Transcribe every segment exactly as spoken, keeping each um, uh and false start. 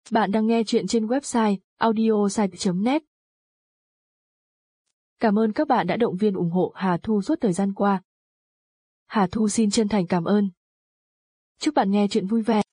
Bạn đang nghe chuyện trên website audiosite chấm net. Cảm ơn các bạn đã động viên ủng hộ Hà Thu suốt thời gian qua. Hà Thu xin chân thành cảm ơn. Chúc bạn nghe chuyện vui vẻ.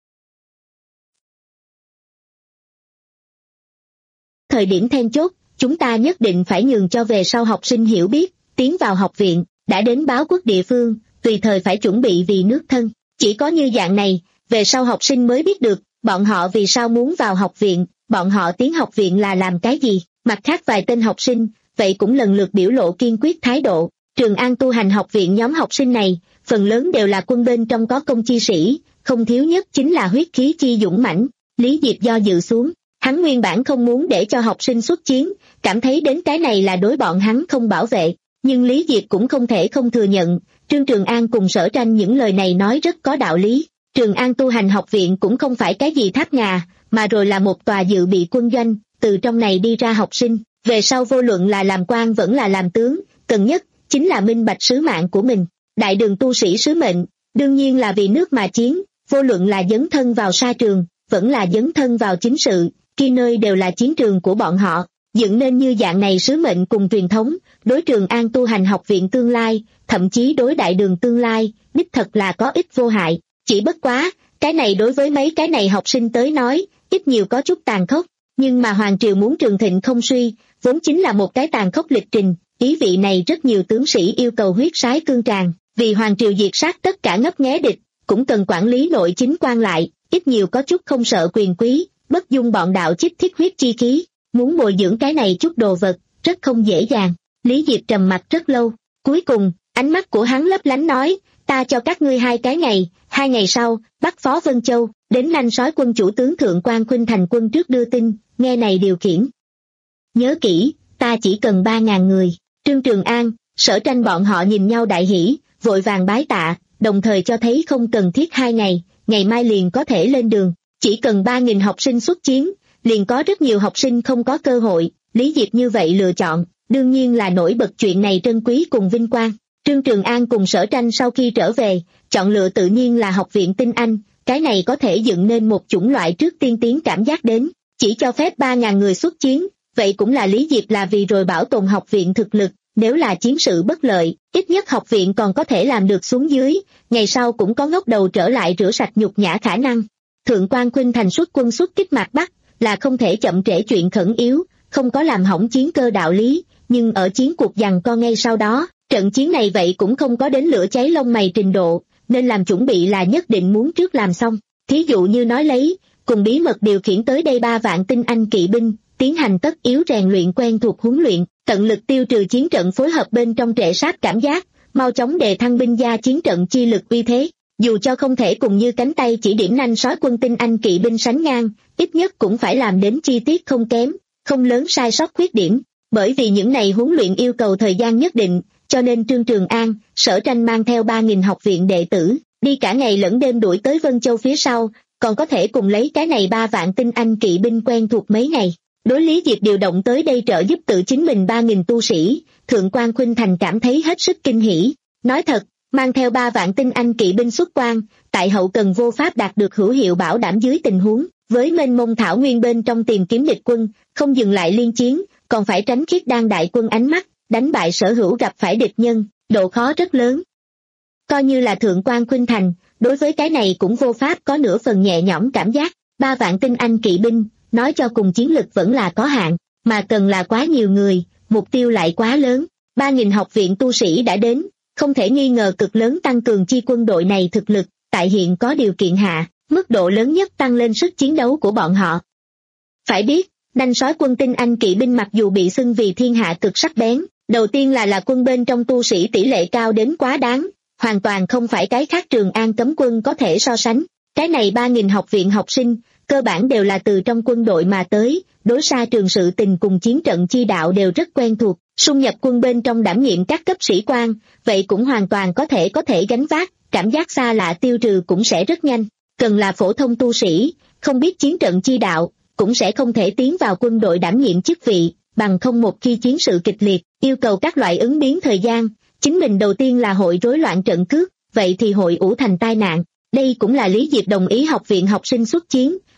Thời điểm then chốt, chúng ta nhất định phải nhường cho về sau học sinh hiểu biết, tiến vào học viện, đã đến báo quốc địa phương, tùy thời phải chuẩn bị vì nước thân. Chỉ có như dạng này, về sau học sinh mới biết được, bọn họ vì sao muốn vào học viện, bọn họ tiến học viện là làm cái gì. Mặt khác vài tên học sinh, vậy cũng lần lượt biểu lộ kiên quyết thái độ. Trường An tu hành học viện nhóm học sinh này, phần lớn đều là quân bên trong có công chi sĩ, không thiếu nhất chính là huyết khí chi dũng mãnh. Lý Diệp do dự xuống, hắn nguyên bản không muốn để cho học sinh xuất chiến, cảm thấy đến cái này là đối bọn hắn không bảo vệ, nhưng Lý Diệp cũng không thể không thừa nhận, Trương Trường An cùng Sở Tranh những lời này nói rất có đạo lý. Trường An tu hành học viện cũng không phải cái gì tháp ngà, mà rồi là một tòa dự bị quân doanh, từ trong này đi ra học sinh, về sau vô luận là làm quan vẫn là làm tướng, cần nhất chính là minh bạch sứ mạng của mình. Đại đường tu sĩ sứ mệnh, đương nhiên là vì nước mà chiến, vô luận là dấn thân vào sa trường, vẫn là dấn thân vào chính sự, khi nơi đều là chiến trường của bọn họ, dựng nên như dạng này sứ mệnh cùng truyền thống, đối Trường An tu hành học viện tương lai, thậm chí đối đại đường tương lai, đích thật là có ích vô hại. Chỉ bất quá, cái này đối với mấy cái này học sinh tới nói, ít nhiều có chút tàn khốc, nhưng mà Hoàng Triều muốn trường thịnh không suy, vốn chính là một cái tàn khốc lịch trình, ý vị này rất nhiều tướng sĩ yêu cầu huyết sái cương tràng, vì Hoàng Triều diệt sát tất cả ngấp nghé địch, cũng cần quản lý nội chính quan lại, ít nhiều có chút không sợ quyền quý, bất dung bọn đạo chích thiết huyết chi khí, muốn bồi dưỡng cái này chút đồ vật, rất không dễ dàng. Lý Diệp trầm mặt rất lâu, cuối cùng, ánh mắt của hắn lấp lánh nói, ta cho các ngươi hai cái ngày, hai ngày sau, bắt Phó Vân Châu, đến nanh sói quân chủ tướng Thượng quan Khuynh Thành quân trước đưa tin, nghe này điều khiển. Nhớ kỹ, ta chỉ cần ba ngàn người. Trương Trường An, Sở Tranh bọn họ nhìn nhau đại hỉ, vội vàng bái tạ, đồng thời cho thấy không cần thiết hai ngày, ngày mai liền có thể lên đường, chỉ cần ba nghìn học sinh xuất chiến, liền có rất nhiều học sinh không có cơ hội. Lý Diệp như vậy lựa chọn, đương nhiên là nổi bật chuyện này trân quý cùng vinh quang. Trương Trường An cùng Sở Tranh sau khi trở về, chọn lựa tự nhiên là học viện tinh anh, cái này có thể dựng nên một chủng loại trước tiên tiến cảm giác đến, chỉ cho phép ba ngàn người xuất chiến, vậy cũng là Lý Diệp là vì rồi bảo tồn học viện thực lực, nếu là chiến sự bất lợi, ít nhất học viện còn có thể làm được xuống dưới, ngày sau cũng có ngóc đầu trở lại rửa sạch nhục nhã khả năng. Thượng quan Khuynh Thành xuất quân xuất kích Mạc Bắc, là không thể chậm trễ chuyện khẩn yếu, không có làm hỏng chiến cơ đạo lý, nhưng ở chiến cuộc giằng co ngay sau đó, trận chiến này vậy cũng không có đến lửa cháy lông mày trình độ, nên làm chuẩn bị là nhất định muốn trước làm xong. Thí dụ như nói lấy, cùng bí mật điều khiển tới đây ba vạn tinh anh kỵ binh, tiến hành tất yếu rèn luyện quen thuộc huấn luyện, tận lực tiêu trừ chiến trận phối hợp bên trong trệ sát cảm giác, mau chóng đề thăng binh gia chiến trận chi lực uy thế. Dù cho không thể cùng như cánh tay chỉ điểm nanh sói quân tinh anh kỵ binh sánh ngang, ít nhất cũng phải làm đến chi tiết không kém, không lớn sai sót khuyết điểm. Bởi vì những này huấn luyện yêu cầu thời gian nhất định, cho nên Trương Trường An, Sở Tranh mang theo ba nghìn học viện đệ tử, đi cả ngày lẫn đêm đuổi tới Vân Châu phía sau, còn có thể cùng lấy cái này ba vạn tinh anh kỵ binh quen thuộc mấy ngày. Đối Lý Diệp điều động tới đây trợ giúp tự chính mình ba nghìn tu sĩ, Thượng quan Khuynh Thành cảm thấy hết sức kinh hỉ. Nói thật, mang theo ba vạn tinh anh kỵ binh xuất quan, tại hậu cần vô pháp đạt được hữu hiệu bảo đảm dưới tình huống, với mênh mông thảo nguyên bên trong tìm kiếm địch quân, không dừng lại liên chiến, còn phải tránh khiết đan đại quân ánh mắt, đánh bại sở hữu gặp phải địch nhân, độ khó rất lớn. Coi như là Thượng quan Khuynh Thành, đối với cái này cũng vô pháp có nửa phần nhẹ nhõm cảm giác, ba vạn tinh anh kỵ binh, nói cho cùng chiến lực vẫn là có hạn, mà cần là quá nhiều người, mục tiêu lại quá lớn, ba nghìn học viện tu sĩ đã đến, không thể nghi ngờ cực lớn tăng cường chi quân đội này thực lực, tại hiện có điều kiện hạ, mức độ lớn nhất tăng lên sức chiến đấu của bọn họ. Phải biết, nanh sói quân tinh anh kỵ binh mặc dù bị xưng vì thiên hạ cực sắc bén, đầu tiên là là quân bên trong tu sĩ tỷ lệ cao đến quá đáng, hoàn toàn không phải cái khác Trường An cấm quân có thể so sánh. Cái này ba nghìn học viện học sinh, cơ bản đều là từ trong quân đội mà tới, đối xa trường sự tình cùng chiến trận chi đạo đều rất quen thuộc, xung nhập quân bên trong đảm nhiệm các cấp sĩ quan, vậy cũng hoàn toàn có thể có thể gánh vác, cảm giác xa lạ tiêu trừ cũng sẽ rất nhanh. Cần là phổ thông tu sĩ, không biết chiến trận chi đạo, cũng sẽ không thể tiến vào quân đội đảm nhiệm chức vị, bằng không một khi chiến sự kịch liệt, yêu cầu các loại ứng biến thời gian, chính mình đầu tiên là hội rối loạn trận cước, vậy thì hội ủ thành tai nạn. Đây cũng là Lý Diệp đồng ý học viện học sinh xuất chiến,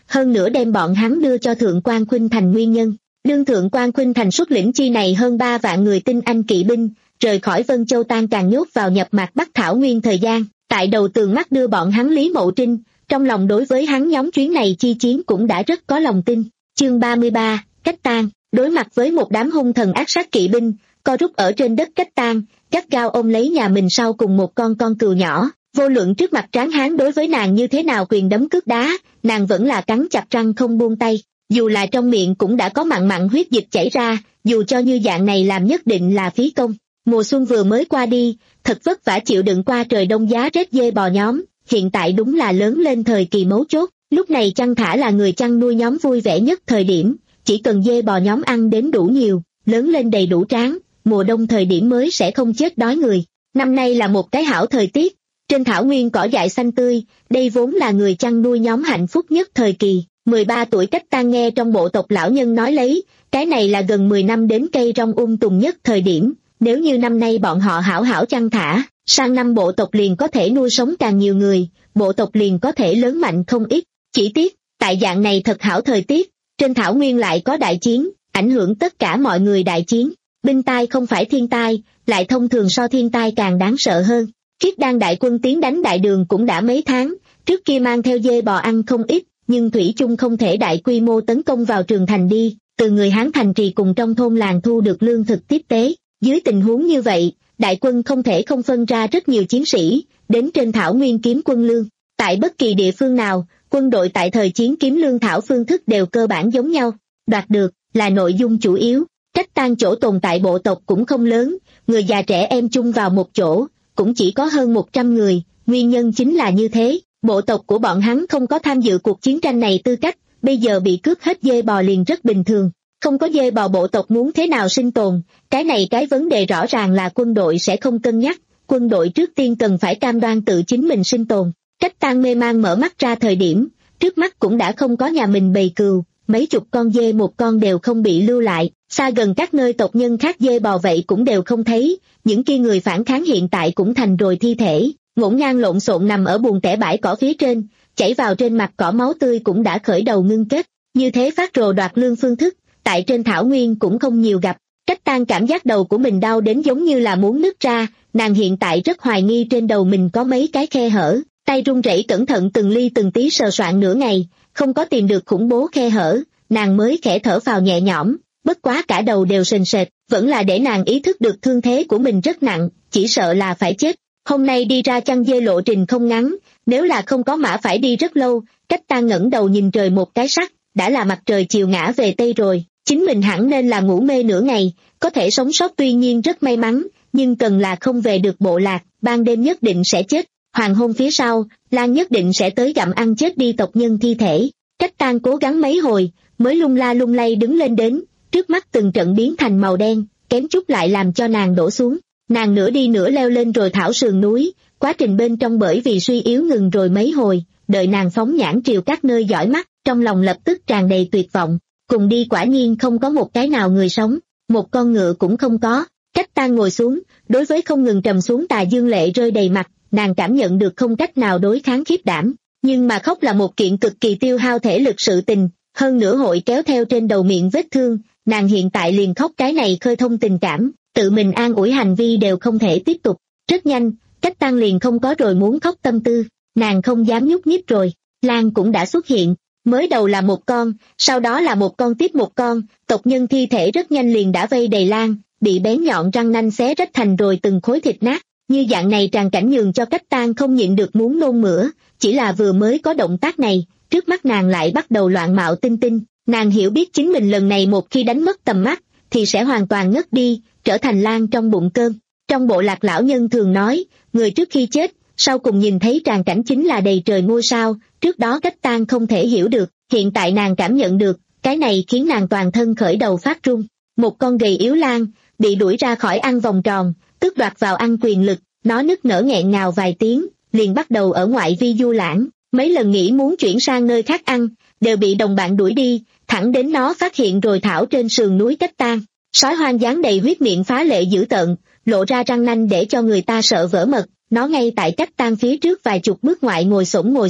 hơn nữa đem bọn hắn đưa cho Thượng quan Khuynh Thành nguyên nhân. Đương Thượng quan Khuynh Thành xuất lĩnh chi này hơn ba vạn người tinh anh kỵ binh, rời khỏi Vân Châu tan càng nhốt vào nhập mạc Bắc Thảo Nguyên thời gian, tại đầu tường mắt đưa bọn hắn Lý Mậu Trinh, trong lòng đối với hắn nhóm chuyến này chi chiến cũng đã rất có lòng tin. Chương ba mươi ba, Cách Tang. Đối mặt với một đám hung thần ác sát kỵ binh, co rút ở trên đất Cách Tang, gắt gao ôm lấy nhà mình sau cùng một con con cừu nhỏ, vô luận trước mặt tráng hán đối với nàng như thế nào quyền đấm cước đá, nàng vẫn là cắn chặt răng không buông tay, dù là trong miệng cũng đã có mặn mặn huyết dịch chảy ra, dù cho như dạng này làm nhất định là phí công. Mùa xuân vừa mới qua đi, thật vất vả chịu đựng qua trời đông giá rét dê bò nhóm, hiện tại đúng là lớn lên thời kỳ mấu chốt, lúc này chăn thả là người chăn nuôi nhóm vui vẻ nhất thời điểm, chỉ cần dê bò nhóm ăn đến đủ nhiều, lớn lên đầy đủ tráng, mùa đông thời điểm mới sẽ không chết đói người. Năm nay là một cái hảo thời tiết, trên thảo nguyên cỏ dại xanh tươi, đây vốn là người chăn nuôi nhóm hạnh phúc nhất thời kỳ. mười ba tuổi Cách Tang nghe trong bộ tộc lão nhân nói lấy, cái này là gần mười năm đến cây rong um tùm nhất thời điểm, nếu như năm nay bọn họ hảo hảo chăn thả, sang năm bộ tộc liền có thể nuôi sống càng nhiều người, bộ tộc liền có thể lớn mạnh không ít. Chỉ tiếc, tại dạng này thật hảo thời tiết, trên thảo nguyên lại có đại chiến, ảnh hưởng tất cả mọi người đại chiến. Binh tai không phải thiên tai, lại thông thường so thiên tai càng đáng sợ hơn. Khiết Đan đại quân tiến đánh đại đường cũng đã mấy tháng, trước kia mang theo dê bò ăn không ít, nhưng thủy chung không thể đại quy mô tấn công vào trường thành đi, từ người Hán thành trì cùng trong thôn làng thu được lương thực tiếp tế. Dưới tình huống như vậy, đại quân không thể không phân ra rất nhiều chiến sĩ, đến trên thảo nguyên kiếm quân lương. Tại bất kỳ địa phương nào, quân đội tại thời chiến kiếm lương thảo phương thức đều cơ bản giống nhau, đoạt được là nội dung chủ yếu. Cách Tang chỗ tồn tại bộ tộc cũng không lớn, người già trẻ em chung vào một chỗ, cũng chỉ có hơn một trăm người, nguyên nhân chính là như thế, bộ tộc của bọn hắn không có tham dự cuộc chiến tranh này tư cách, bây giờ bị cướp hết dê bò liền rất bình thường, không có dê bò bộ tộc muốn thế nào sinh tồn, cái này cái vấn đề rõ ràng là quân đội sẽ không cân nhắc, quân đội trước tiên cần phải cam đoan tự chính mình sinh tồn. Cách Tang mê man mở mắt ra thời điểm, trước mắt cũng đã không có nhà mình bầy cừu, mấy chục con dê một con đều không bị lưu lại, xa gần các nơi tộc nhân khác dê bò vậy cũng đều không thấy, những kia người phản kháng hiện tại cũng thành rồi thi thể, ngổn ngang lộn xộn nằm ở buồng tẻ bãi cỏ phía trên, chảy vào trên mặt cỏ máu tươi cũng đã khởi đầu ngưng kết, như thế phát rồ đoạt lương phương thức, tại trên thảo nguyên cũng không nhiều gặp. Cách Tang cảm giác đầu của mình đau đến giống như là muốn nứt ra, nàng hiện tại rất hoài nghi trên đầu mình có mấy cái khe hở, tay run rẩy cẩn thận từng ly từng tí sờ soạn nửa ngày, không có tìm được khủng bố khe hở, nàng mới khẽ thở phào nhẹ nhõm, bất quá cả đầu đều sền sệt, vẫn là để nàng ý thức được thương thế của mình rất nặng, chỉ sợ là phải chết. Hôm nay đi ra chăn dê lộ trình không ngắn, nếu là không có mã phải đi rất lâu. Cách Tang ngẩng đầu nhìn trời một cái sắc, đã là mặt trời chiều ngã về tây rồi, chính mình hẳn nên là ngủ mê nửa ngày, có thể sống sót tuy nhiên rất may mắn, nhưng cần là không về được bộ lạc, ban đêm nhất định sẽ chết, hoàng hôn phía sau, Lan nhất định sẽ tới gặm ăn chết đi tộc nhân thi thể. Cách Tang cố gắng mấy hồi, mới lung la lung lay đứng lên đến, trước mắt từng trận biến thành màu đen, kém chút lại làm cho nàng đổ xuống. Nàng nửa đi nửa leo lên rồi thảo sườn núi, quá trình bên trong bởi vì suy yếu ngừng rồi mấy hồi, đợi nàng phóng nhãn triều các nơi dõi mắt, trong lòng lập tức tràn đầy tuyệt vọng, cùng đi quả nhiên không có một cái nào người sống, một con ngựa cũng không có. Cách Tang ngồi xuống, đối với không ngừng trầm xuống tà dương lệ rơi đầy mặt, nàng cảm nhận được không cách nào đối kháng khiếp đảm, nhưng mà khóc là một kiện cực kỳ tiêu hao thể lực sự tình, hơn nữa hội kéo theo trên đầu miệng vết thương, nàng hiện tại liền khóc cái này khơi thông tình cảm, tự mình an ủi hành vi đều không thể tiếp tục. Rất nhanh, Cách Tang liền không có rồi muốn khóc tâm tư, nàng không dám nhúc nhích rồi, Lan cũng đã xuất hiện, mới đầu là một con, sau đó là một con tiếp một con, tộc nhân thi thể rất nhanh liền đã vây đầy Lan, bị bén nhọn răng nanh xé rách thành rồi từng khối thịt nát, như dạng này tràn cảnh nhường cho Cách Tang không nhịn được muốn nôn mửa, chỉ là vừa mới có động tác này, trước mắt nàng lại bắt đầu loạn mạo tinh tinh, nàng hiểu biết chính mình lần này một khi đánh mất tầm mắt, thì sẽ hoàn toàn ngất đi, trở thành Lan trong bụng cơm. Trong bộ lạc lão nhân thường nói, người trước khi chết, sau cùng nhìn thấy tràn cảnh chính là đầy trời ngôi sao, trước đó Cách Tang không thể hiểu được, hiện tại nàng cảm nhận được, cái này khiến nàng toàn thân khởi đầu phát run. Một con gầy yếu Lan, bị đuổi ra khỏi ăn vòng tròn, tước đoạt vào ăn quyền lực, nó nức nở nghẹn ngào vài tiếng, liền bắt đầu ở ngoại vi du lãng, mấy lần nghĩ muốn chuyển sang nơi khác ăn, đều bị đồng bạn đuổi đi, thẳng đến nó phát hiện rồi thảo trên sườn núi Cách Tang. Sói hoang dáng đầy huyết miệng phá lệ dữ tợn, lộ ra răng nanh để cho người ta sợ vỡ mật, nó ngay tại Cách Tang phía trước vài chục bước ngoại ngồi xổm ngồi xuống,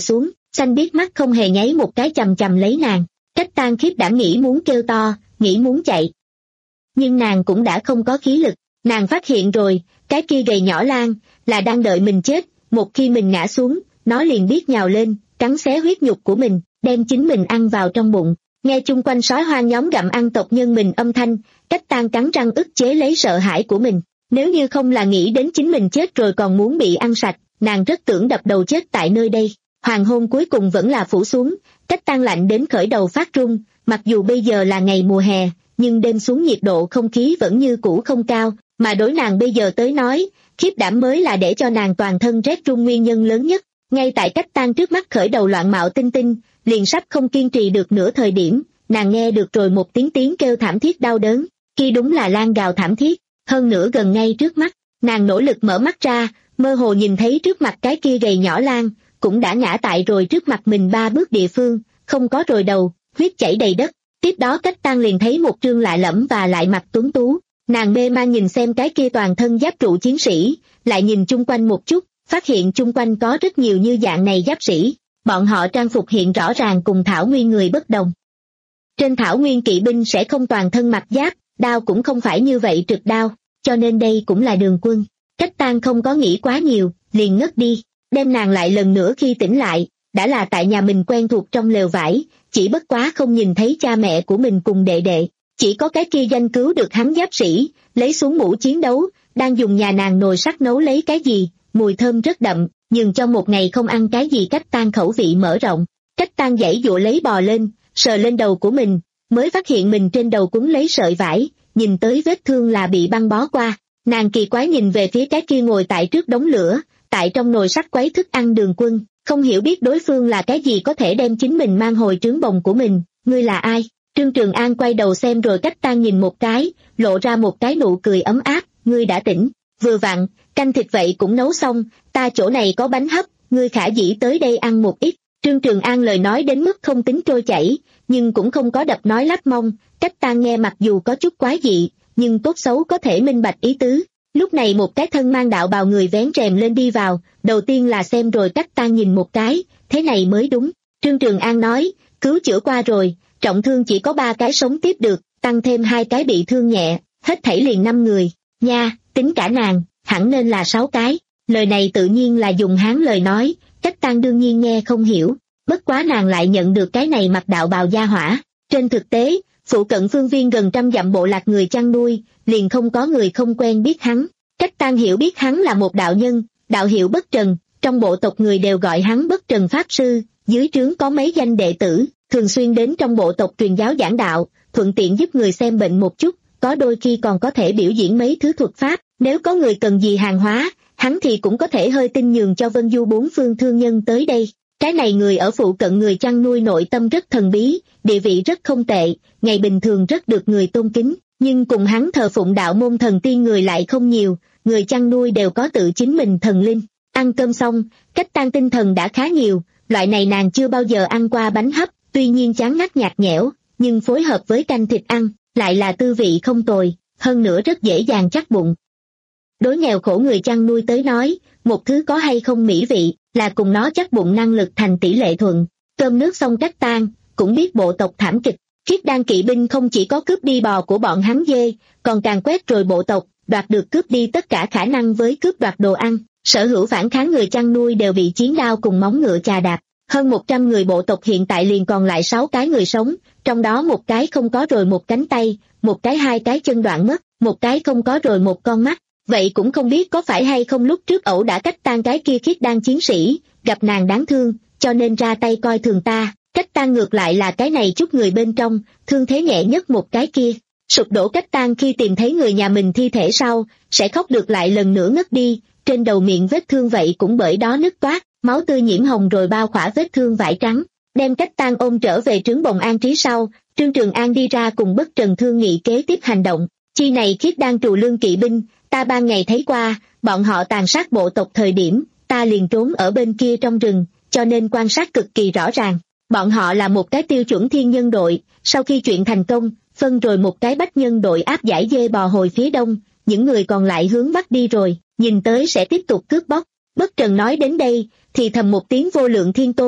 xanh biết mắt không hề nháy một cái chằm chằm lấy nàng. Cách Tang khiếp đảm nghĩ muốn kêu to, nghĩ muốn chạy. Nhưng nàng cũng đã không có khí lực, nàng phát hiện rồi, cái kia gầy nhỏ lang, là đang đợi mình chết, một khi mình ngã xuống, nó liền biết nhào lên, cắn xé huyết nhục của mình, đem chính mình ăn vào trong bụng. Nghe chung quanh sói hoang nhóm gặm ăn tộc nhân mình âm thanh, Cách Tang cắn răng ức chế lấy sợ hãi của mình. Nếu như không là nghĩ đến chính mình chết rồi còn muốn bị ăn sạch, nàng rất tưởng đập đầu chết tại nơi đây. Hoàng hôn cuối cùng vẫn là phủ xuống, Cách Tang lạnh đến khởi đầu phát run, mặc dù bây giờ là ngày mùa hè, nhưng đêm xuống nhiệt độ không khí vẫn như cũ không cao, mà đối nàng bây giờ tới nói, khiếp đảm mới là để cho nàng toàn thân rét run nguyên nhân lớn nhất. Ngay tại Cách Tang trước mắt khởi đầu loạn mạo tinh tinh, liền sắp không kiên trì được nửa thời điểm, nàng nghe được rồi một tiếng tiếng kêu thảm thiết đau đớn, kia đúng là lang gào thảm thiết, hơn nữa gần ngay trước mắt. Nàng nỗ lực mở mắt ra, mơ hồ nhìn thấy trước mặt cái kia gầy nhỏ lang, cũng đã ngã tại rồi trước mặt mình ba bước địa phương, không có rồi đầu, huyết chảy đầy đất. Tiếp đó Cách Tang liền thấy một trương lạ lẫm và lại mặt tuấn tú, nàng mê man nhìn xem cái kia toàn thân giáp trụ chiến sĩ, lại nhìn chung quanh một chút, phát hiện chung quanh có rất nhiều như dạng này giáp sĩ, bọn họ trang phục hiện rõ ràng cùng thảo nguyên người bất đồng. Trên thảo nguyên kỵ binh sẽ không toàn thân mặc giáp, đao cũng không phải như vậy trực đao, cho nên đây cũng là đường quân. Cách Tang không có nghĩ quá nhiều, liền ngất đi, đem nàng lại lần nữa khi tỉnh lại, đã là tại nhà mình quen thuộc trong lều vải, chỉ bất quá không nhìn thấy cha mẹ của mình cùng đệ đệ, chỉ có cái kia danh cứu được hắn giáp sĩ, lấy xuống mũ chiến đấu, đang dùng nhà nàng nồi sắt nấu lấy cái gì, mùi thơm rất đậm, nhưng cho một ngày không ăn cái gì Cách Tang khẩu vị mở rộng. Cách Tang giãy giụa lấy bò lên, sờ lên đầu của mình, mới phát hiện mình trên đầu quấn lấy sợi vải, nhìn tới vết thương là bị băng bó qua. Nàng kỳ quái nhìn về phía cái kia ngồi tại trước đống lửa, tại trong nồi sắt quấy thức ăn đường quân, không hiểu biết đối phương là cái gì có thể đem chính mình mang hồi trướng bồng của mình. Ngươi là ai? Trương Trường An quay đầu xem rồi Cách Tang nhìn một cái, lộ ra một cái nụ cười ấm áp. Ngươi đã tỉnh, vừa vặn, canh thịt vậy cũng nấu xong, ta chỗ này có bánh hấp, ngươi khả dĩ tới đây ăn một ít. Trương Trường An lời nói đến mức không tính trôi chảy, nhưng cũng không có đập nói lắp mông. Cách Tang nghe mặc dù có chút quái dị, nhưng tốt xấu có thể minh bạch ý tứ. Lúc này một cái thân mang đạo bào người vén rèm lên đi vào, đầu tiên là xem rồi Cách Tang nhìn một cái, thế này mới đúng. Trương Trường An nói, cứu chữa qua rồi, trọng thương chỉ có ba cái sống tiếp được, tăng thêm hai cái bị thương nhẹ, hết thảy liền năm người. Nha, tính cả nàng, hẳn nên là sáu cái. Lời này tự nhiên là dùng Hán lời nói, Cách Tang đương nhiên nghe không hiểu, bất quá nàng lại nhận được cái này mặc đạo bào gia hỏa. Trên thực tế, phụ cận phương viên gần trăm dặm bộ lạc người chăn nuôi, liền không có người không quen biết hắn. Cách Tang hiểu biết hắn là một đạo nhân, đạo hiệu Bất Trần, trong bộ tộc người đều gọi hắn Bất Trần Pháp Sư, dưới trướng có mấy danh đệ tử, thường xuyên đến trong bộ tộc truyền giáo giảng đạo, thuận tiện giúp người xem bệnh một chút, có đôi khi còn có thể biểu diễn mấy thứ thuật pháp, nếu có người cần gì hàng hóa, hắn thì cũng có thể hơi tin nhường cho Vân Du bốn phương thương nhân tới đây. Cái này người ở phụ cận người chăn nuôi nội tâm rất thần bí, địa vị rất không tệ, ngày bình thường rất được người tôn kính, nhưng cùng hắn thờ phụng đạo môn thần tiên người lại không nhiều, người chăn nuôi đều có tự chính mình thần linh. Ăn cơm xong, Cách Tang tinh thần đã khá nhiều, loại này nàng chưa bao giờ ăn qua bánh hấp, tuy nhiên chán ngắt nhạt nhẽo, nhưng phối hợp với canh thịt ăn, lại là tư vị không tồi, hơn nữa rất dễ dàng chắc bụng. Đối nghèo khổ người chăn nuôi tới nói, một thứ có hay không mỹ vị, là cùng nó chắc bụng năng lực thành tỷ lệ thuận. Cơm nước xong Cách Tang cũng biết bộ tộc thảm kịch, Khiết Đan kỵ binh không chỉ có cướp đi bò của bọn hắn dê, còn càng quét rồi bộ tộc, đoạt được cướp đi tất cả khả năng với cướp đoạt đồ ăn. Sở hữu phản kháng người chăn nuôi đều bị chiến đao cùng móng ngựa chà đạp. Hơn một trăm người bộ tộc hiện tại liền còn lại sáu cái người sống, trong đó một cái không có rồi một cánh tay, một cái hai cái chân đoạn mất, một cái không có rồi một con mắt. Vậy cũng không biết có phải hay không lúc trước ẩu đã Cách Tang cái kia Khiết Đan chiến sĩ, gặp nàng đáng thương, cho nên ra tay coi thường ta. Cách Tang ngược lại là cái này chút người bên trong, thương thế nhẹ nhất một cái kia. Sụp đổ Cách Tang khi tìm thấy người nhà mình thi thể sau, sẽ khóc được lại lần nữa ngất đi, trên đầu miệng vết thương vậy cũng bởi đó nứt toát, máu tươi nhiễm hồng rồi bao khỏa vết thương vải trắng. Đem Cách Tang ôm trở về trướng bồng an trí sau, Trương Trường An đi ra cùng Bất Trần thương nghị kế tiếp hành động. Chi này Khiết Đan trù lương kỵ binh, ta ban ngày thấy qua, bọn họ tàn sát bộ tộc thời điểm, ta liền trốn ở bên kia trong rừng, cho nên quan sát cực kỳ rõ ràng. Bọn họ là một cái tiêu chuẩn thiên nhân đội, sau khi chuyện thành công, phân rồi một cái bách nhân đội áp giải dê bò hồi phía đông, những người còn lại hướng bắc đi rồi, nhìn tới sẽ tiếp tục cướp bóc. Bất Trần nói đến đây, thì thầm một tiếng vô lượng thiên tôn,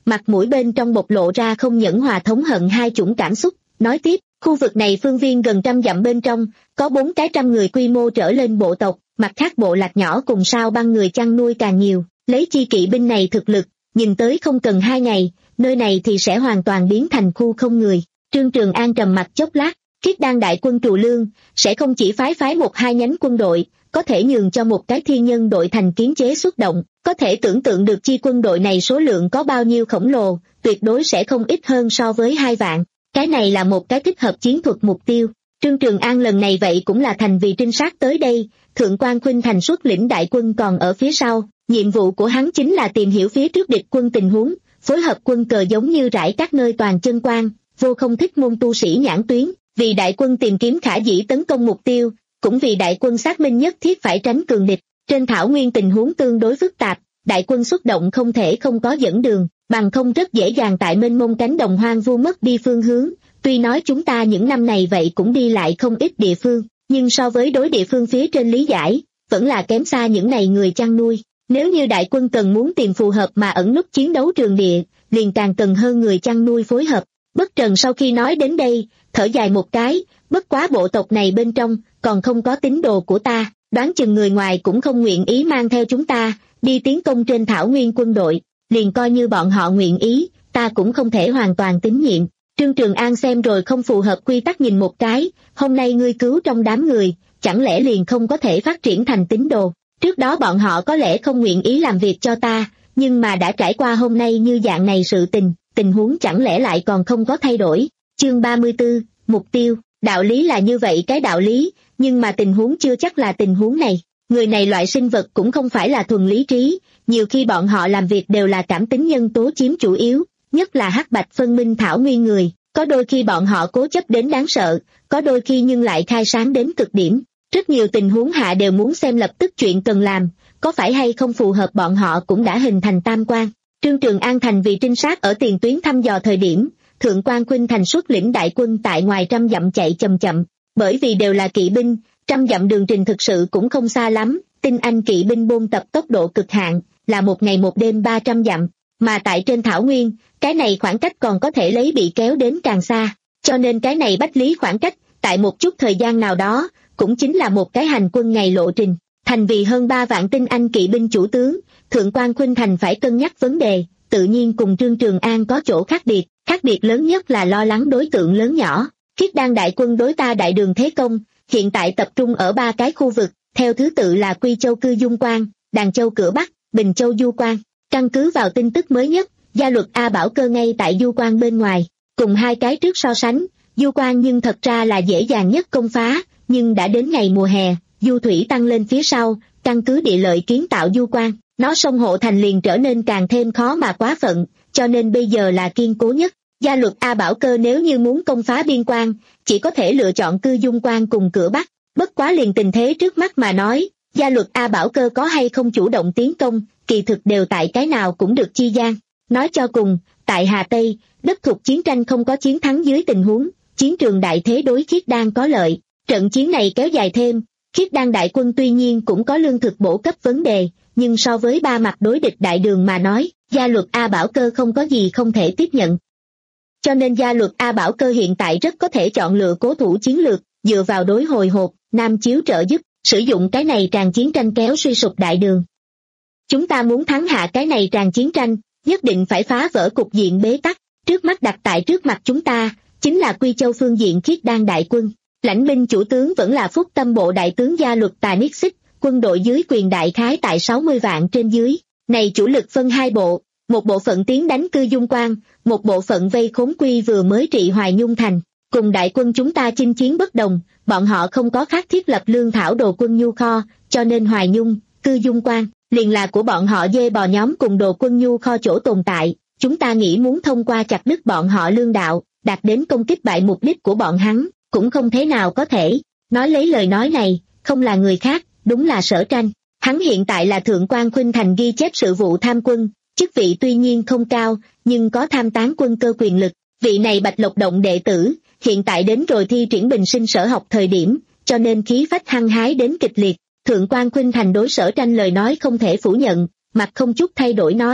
mặt mũi bên trong bộc lộ ra không nhẫn hòa thống hận hai chủng cảm xúc, nói tiếp, khu vực này phương viên gần trăm dặm bên trong, có bốn cái trăm người quy mô trở lên bộ tộc, mặt khác bộ lạc nhỏ cùng Sao Băng người chăn nuôi càng nhiều, lấy chi kỵ binh này thực lực, nhìn tới không cần hai ngày, nơi này thì sẽ hoàn toàn biến thành khu không người. Trương Trường An trầm mặt chốc lát, Khiết Đan đại quân trù lương, sẽ không chỉ phái phái một hai nhánh quân đội, có thể nhường cho một cái thiên nhân đội thành kiến chế xuất động, có thể tưởng tượng được chi quân đội này số lượng có bao nhiêu khổng lồ, tuyệt đối sẽ không ít hơn so với hai vạn. Cái này là một cái thích hợp chiến thuật mục tiêu. Trương Trường An lần này vậy cũng là thành vì trinh sát tới đây, Thượng quan Khuynh Thành xuất lĩnh đại quân còn ở phía sau, nhiệm vụ của hắn chính là tìm hiểu phía trước địch quân tình huống, phối hợp quân cờ giống như rải các nơi toàn chân quan, vô không thích môn tu sĩ nhãn tuyến, vì đại quân tìm kiếm khả dĩ tấn công mục tiêu, cũng vì đại quân xác minh nhất thiết phải tránh cường địch. Trên thảo nguyên tình huống tương đối phức tạp, đại quân xuất động không thể không có dẫn đường, bằng không rất dễ dàng tại mênh mông cánh đồng hoang vu mất đi phương hướng. Tuy nói chúng ta những năm này vậy cũng đi lại không ít địa phương, nhưng so với đối địa phương phía trên lý giải, vẫn là kém xa những này người chăn nuôi. Nếu như đại quân cần muốn tìm phù hợp mà ẩn núp chiến đấu trường địa, liền càng cần hơn người chăn nuôi phối hợp. Bất Trần sau khi nói đến đây, thở dài một cái, bất quá bộ tộc này bên trong, còn không có tín đồ của ta, đoán chừng người ngoài cũng không nguyện ý mang theo chúng ta, đi tiến công trên thảo nguyên quân đội, liền coi như bọn họ nguyện ý, ta cũng không thể hoàn toàn tín nhiệm. Trương Trường An xem rồi không phù hợp quy tắc nhìn một cái, hôm nay ngươi cứu trong đám người, chẳng lẽ liền không có thể phát triển thành tín đồ? Trước đó bọn họ có lẽ không nguyện ý làm việc cho ta, nhưng mà đã trải qua hôm nay như dạng này sự tình, tình huống chẳng lẽ lại còn không có thay đổi. Chương ba mươi tư, mục tiêu, đạo lý là như vậy cái đạo lý, nhưng mà tình huống chưa chắc là tình huống này. Người này loại sinh vật cũng không phải là thuần lý trí, nhiều khi bọn họ làm việc đều là cảm tính nhân tố chiếm chủ yếu, nhất là hắc bạch phân minh thảo nguyên người, có đôi khi bọn họ cố chấp đến đáng sợ, có đôi khi nhưng lại khai sáng đến cực điểm. Rất nhiều tình huống hạ đều muốn xem lập tức chuyện cần làm, có phải hay không phù hợp bọn họ cũng đã hình thành tam quan. Trương Trường An thành vì trinh sát ở tiền tuyến thăm dò thời điểm, Thượng quan Khuynh Thành xuất lĩnh đại quân tại ngoài trăm dặm chạy chậm chậm, bởi vì đều là kỵ binh, trăm dặm đường trình thực sự cũng không xa lắm, tinh anh kỵ binh bôn tập tốc độ cực hạn, là một ngày một đêm ba trăm dặm, mà tại trên thảo nguyên, cái này khoảng cách còn có thể lấy bị kéo đến càng xa, cho nên cái này bách lý khoảng cách, tại một chút thời gian nào đó, cũng chính là một cái hành quân ngày lộ trình. Thành vì hơn ba vạn tinh anh kỵ binh chủ tướng, Thượng quan Khuynh Thành phải cân nhắc vấn đề, tự nhiên cùng Trương Trường An có chỗ khác biệt, khác biệt lớn nhất là lo lắng đối tượng lớn nhỏ. Khiết Đan đại quân đối ta đại đường thế công, hiện tại tập trung ở ba cái khu vực, theo thứ tự là Quy Châu Cư Dung Quan, Đàn Châu Cửa Bắc, Bình Châu Du Quan. Căn cứ vào tin tức mới nhất, gia luật A Bảo Cơ ngay tại Du Quan bên ngoài, cùng hai cái trước so sánh, Du Quan nhưng thật ra là dễ dàng nhất công phá, nhưng đã đến ngày mùa hè, du thủy tăng lên phía sau, căn cứ địa lợi kiến tạo Du Quan, nó sông hộ thành liền trở nên càng thêm khó mà quá phận, cho nên bây giờ là kiên cố nhất. Gia luật A Bảo Cơ nếu như muốn công phá biên quan, chỉ có thể lựa chọn Cư Dung Quan cùng Cửa Bắc, bất quá liền tình thế trước mắt mà nói, gia luật A Bảo Cơ có hay không chủ động tiến công, kỳ thực đều tại cái nào cũng được chi gian. Nói cho cùng, tại Hà Tây, đất thuộc chiến tranh không có chiến thắng dưới tình huống, chiến trường đại thế đối Khiết Đan có lợi. Trận chiến này kéo dài thêm, Khiết Đan đại quân tuy nhiên cũng có lương thực bổ cấp vấn đề, nhưng so với ba mặt đối địch đại đường mà nói, gia luật A Bảo Cơ không có gì không thể tiếp nhận. Cho nên gia luật A Bảo Cơ hiện tại rất có thể chọn lựa cố thủ chiến lược, dựa vào đối hồi hộp, nam chiếu trợ giúp, sử dụng cái này tràn chiến tranh kéo suy sụp đại đường. Chúng ta muốn thắng hạ cái này tràn chiến tranh, nhất định phải phá vỡ cục diện bế tắc, trước mắt đặt tại trước mặt chúng ta, chính là Quy Châu phương diện Khiết Đan đại quân. Lãnh binh chủ tướng vẫn là Phúc Tâm bộ đại tướng gia luật Tà Niết Xích, quân đội dưới quyền đại khái tại sáu mươi vạn trên dưới. Này chủ lực phân hai bộ, một bộ phận tiến đánh Cư Dung Quan, một bộ phận vây khốn Quy vừa mới trị Hoài Nhung thành. Cùng đại quân chúng ta chinh chiến bất đồng, bọn họ không có khác thiết lập lương thảo đồ quân nhu kho, cho nên Hoài Nhung, Cư Dung Quan, liền là của bọn họ dê bò nhóm cùng đồ quân nhu kho chỗ tồn tại. Chúng ta nghĩ muốn thông qua chặt đứt bọn họ lương đạo, đạt đến công kích bại mục đích của bọn hắn, cũng không thế nào có thể. Nói lấy lời nói này, không là người khác, đúng là Sở Tranh. Hắn hiện tại là Thượng quan Khuynh Thành ghi chép sự vụ tham quân, chức vị tuy nhiên không cao, nhưng có tham tán quân cơ quyền lực. Vị này Bạch Lộc Động đệ tử, hiện tại đến rồi thi triển bình sinh sở học thời điểm, cho nên khí phách hăng hái đến kịch liệt. Thượng quan Khuynh Thành đối Sở Tranh lời nói không thể phủ nhận, mặt không chút thay đổi nói,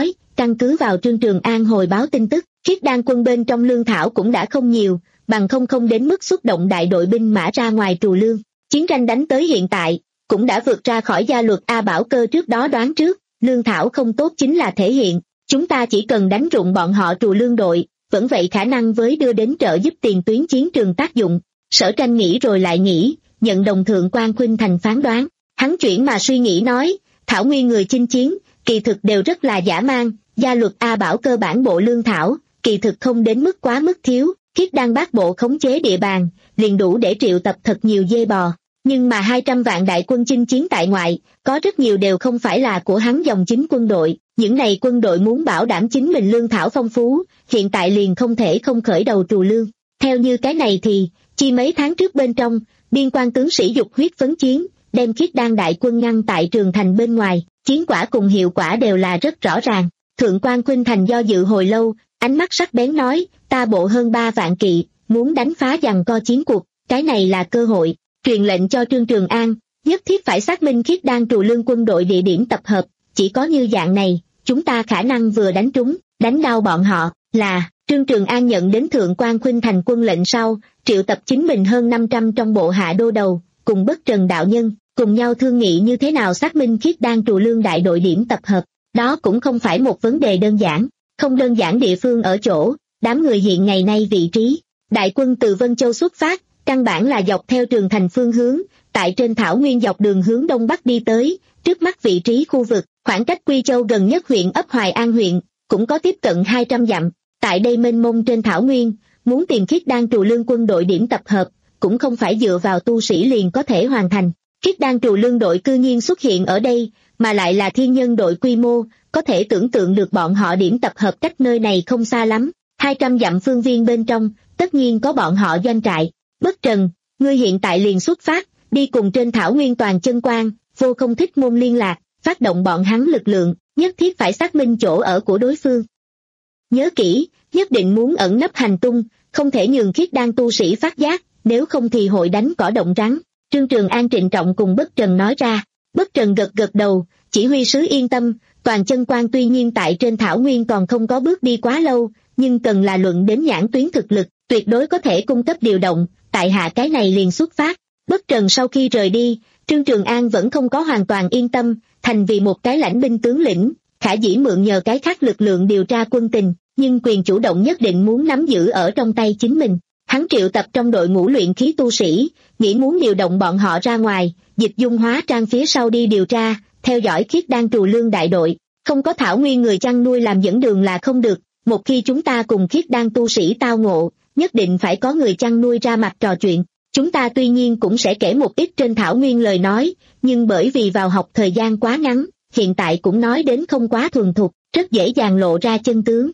căn cứ vào Trương Trường An hồi báo tin tức, Khiết Đan quân bên trong lương thảo cũng đã không nhiều, bằng không không đến mức xuất động đại đội binh mã ra ngoài trù lương. Chiến tranh đánh tới hiện tại, cũng đã vượt ra khỏi gia luật A Bảo Cơ trước đó đoán trước, lương thảo không tốt chính là thể hiện, chúng ta chỉ cần đánh rụng bọn họ trù lương đội, vẫn vậy khả năng với đưa đến trợ giúp tiền tuyến chiến trường tác dụng. Sở Tranh nghĩ rồi lại nghĩ, nhận đồng thượng quan Khuynh Thành phán đoán, hắn chuyển mà suy nghĩ nói, thảo nguyên người chinh chiến, kỳ thực đều rất là dã man, gia luật A Bảo Cơ bản bộ lương thảo, kỳ thực không đến mức quá mức thiếu, Khiết Đan bát bộ khống chế địa bàn, liền đủ để triệu tập thật nhiều dê bò. Nhưng mà hai trăm vạn đại quân chinh chiến tại ngoại, có rất nhiều đều không phải là của hắn dòng chính quân đội, những này quân đội muốn bảo đảm chính mình lương thảo phong phú, hiện tại liền không thể không khởi đầu trù lương. Theo như cái này thì, chi mấy tháng trước bên trong, biên quan tướng sĩ dục huyết phấn chiến, đem Khiết Đan đại quân ngăn tại Trường Thành bên ngoài, chiến quả cùng hiệu quả đều là rất rõ ràng. Thượng quan Khuynh Thành do dự hồi lâu, ánh mắt sắc bén nói, ta bộ hơn ba vạn kỵ, muốn đánh phá giằng co chiến cuộc, cái này là cơ hội. Truyền lệnh cho Trương Trường An, nhất thiết phải xác minh Khiết Đan trù lương quân đội địa điểm tập hợp, chỉ có như dạng này, chúng ta khả năng vừa đánh trúng, đánh đau bọn họ, là, Trương Trường An nhận đến Thượng quan Khuynh Thành quân lệnh sau, triệu tập chính mình hơn năm trăm trong bộ hạ đô đầu, cùng Bất Trần đạo nhân, cùng nhau thương nghị như thế nào xác minh Khiết Đan trù lương đại đội điểm tập hợp, đó cũng không phải một vấn đề đơn giản, không đơn giản địa phương ở chỗ, đám người hiện ngày nay vị trí, đại quân từ Vân Châu xuất phát, căn bản là dọc theo Trường Thành phương hướng, tại trên thảo nguyên dọc đường hướng đông bắc đi tới, trước mắt vị trí khu vực, khoảng cách Quy Châu gần nhất huyện ấp Hoài An huyện, cũng có tiếp cận hai trăm dặm, tại đây mênh mông trên thảo nguyên, muốn tìm Khiết Đan trù lương quân đội điểm tập hợp, cũng không phải dựa vào tu sĩ liền có thể hoàn thành. Khiết Đan trù lương đội cư nhiên xuất hiện ở đây, mà lại là thiên nhân đội quy mô, có thể tưởng tượng được bọn họ điểm tập hợp cách nơi này không xa lắm, hai trăm dặm phương viên bên trong, tất nhiên có bọn họ doanh trại. Bất Trần, ngươi hiện tại liền xuất phát, đi cùng trên thảo nguyên toàn chân quan, vô không thích môn liên lạc, phát động bọn hắn lực lượng, nhất thiết phải xác minh chỗ ở của đối phương. Nhớ kỹ, nhất định muốn ẩn nấp hành tung, không thể nhường Khiết Đan tu sĩ phát giác, nếu không thì hội đánh cỏ động rắn. Trương Trường An trịnh trọng cùng Bất Trần nói ra. Bất Trần gật gật đầu, chỉ huy sứ yên tâm, toàn chân quan tuy nhiên tại trên thảo nguyên còn không có bước đi quá lâu, nhưng cần là luận đến nhãn tuyến thực lực, tuyệt đối có thể cung cấp điều động, tại hạ cái này liền xuất phát. Bất Trần sau khi rời đi, Trương Trường An vẫn không có hoàn toàn yên tâm, thành vì một cái lãnh binh tướng lĩnh, khả dĩ mượn nhờ cái khác lực lượng điều tra quân tình, nhưng quyền chủ động nhất định muốn nắm giữ ở trong tay chính mình. Hắn triệu tập trong đội ngũ luyện khí tu sĩ, nghĩ muốn điều động bọn họ ra ngoài, Dịch Dung hóa trang phía sau đi điều tra, theo dõi Khiết Đan trù lương đại đội. Không có thảo nguyên người chăn nuôi làm dẫn đường là không được, một khi chúng ta cùng Khiết Đan tu sĩ tao ngộ, nhất định phải có người chăn nuôi ra mặt trò chuyện. Chúng ta tuy nhiên cũng sẽ kể một ít trên thảo nguyên lời nói, nhưng bởi vì vào học thời gian quá ngắn, hiện tại cũng nói đến không quá thuần thục, rất dễ dàng lộ ra chân tướng.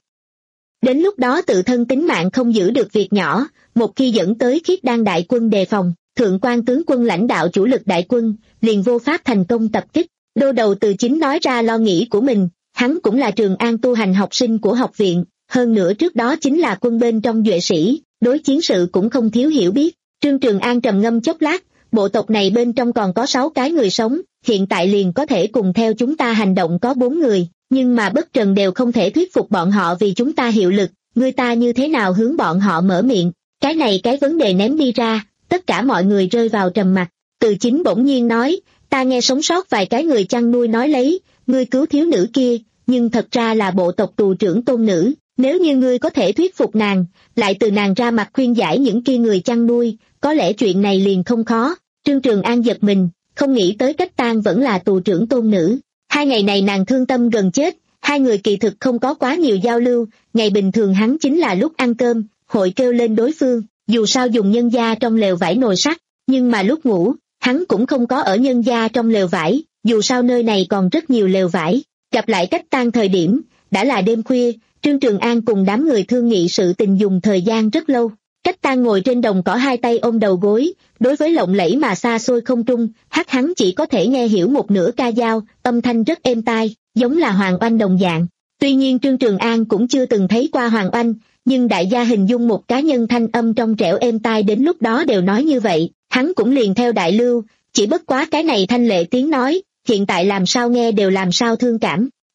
Đến lúc đó tự thân tính mạng không giữ được việc nhỏ, một khi dẫn tới Khiết Đan đại quân đề phòng, thượng quan tướng quân lãnh đạo chủ lực đại quân, liền vô pháp thành công tập kích. Đô đầu Từ Chính nói ra lo nghĩ của mình, hắn cũng là Trường An tu hành học sinh của học viện, hơn nữa trước đó chính là quân bên trong duệ sĩ, đối chiến sự cũng không thiếu hiểu biết. Trương Trường An trầm ngâm chốc lát, bộ tộc này bên trong còn có sáu cái người sống, hiện tại liền có thể cùng theo chúng ta hành động có bốn người, nhưng mà Bất Trần đều không thể thuyết phục bọn họ vì chúng ta hiệu lực, người ta như thế nào hướng bọn họ mở miệng. Cái này cái vấn đề ném đi ra, tất cả mọi người rơi vào trầm mặc. Từ Chính bỗng nhiên nói, ta nghe sống sót vài cái người chăn nuôi nói lấy, ngươi cứu thiếu nữ kia, nhưng thật ra là bộ tộc tù trưởng tôn nữ, nếu như ngươi có thể thuyết phục nàng, lại từ nàng ra mặt khuyên giải những kia người chăn nuôi, có lẽ chuyện này liền không khó. Trương Trường An giật mình, không nghĩ tới Cách Tang vẫn là tù trưởng tôn nữ. Hai ngày này nàng thương tâm gần chết, hai người kỳ thực không có quá nhiều giao lưu, ngày bình thường hắn chính là lúc ăn cơm, hội kêu lên đối phương, dù sao dùng nhân gia trong lều vải nồi sắt, nhưng mà lúc ngủ, hắn cũng không có ở nhân gia trong lều vải, dù sao nơi này còn rất nhiều lều vải. Gặp lại Cách Tang thời điểm, đã là đêm khuya, Trương Trường An cùng đám người thương nghị sự tình dùng thời gian rất lâu. Cách Tang ngồi trên đồng cỏ hai tay ôm đầu gối, đối với lộng lẫy mà xa xôi không trung, hát hắn chỉ có thể nghe hiểu một nửa ca dao, âm thanh rất êm tai, giống là Hoàng Oanh đồng dạng. Tuy nhiên Trương Trường An cũng chưa từng thấy qua Hoàng Oanh, nhưng đại gia hình dung một cá nhân thanh âm trong trẻo êm tai đến lúc đó đều nói như vậy, hắn cũng liền theo đại lưu, chỉ bất quá cái này thanh lệ tiếng nói, hiện tại làm sao nghe đều làm sao thương cảm.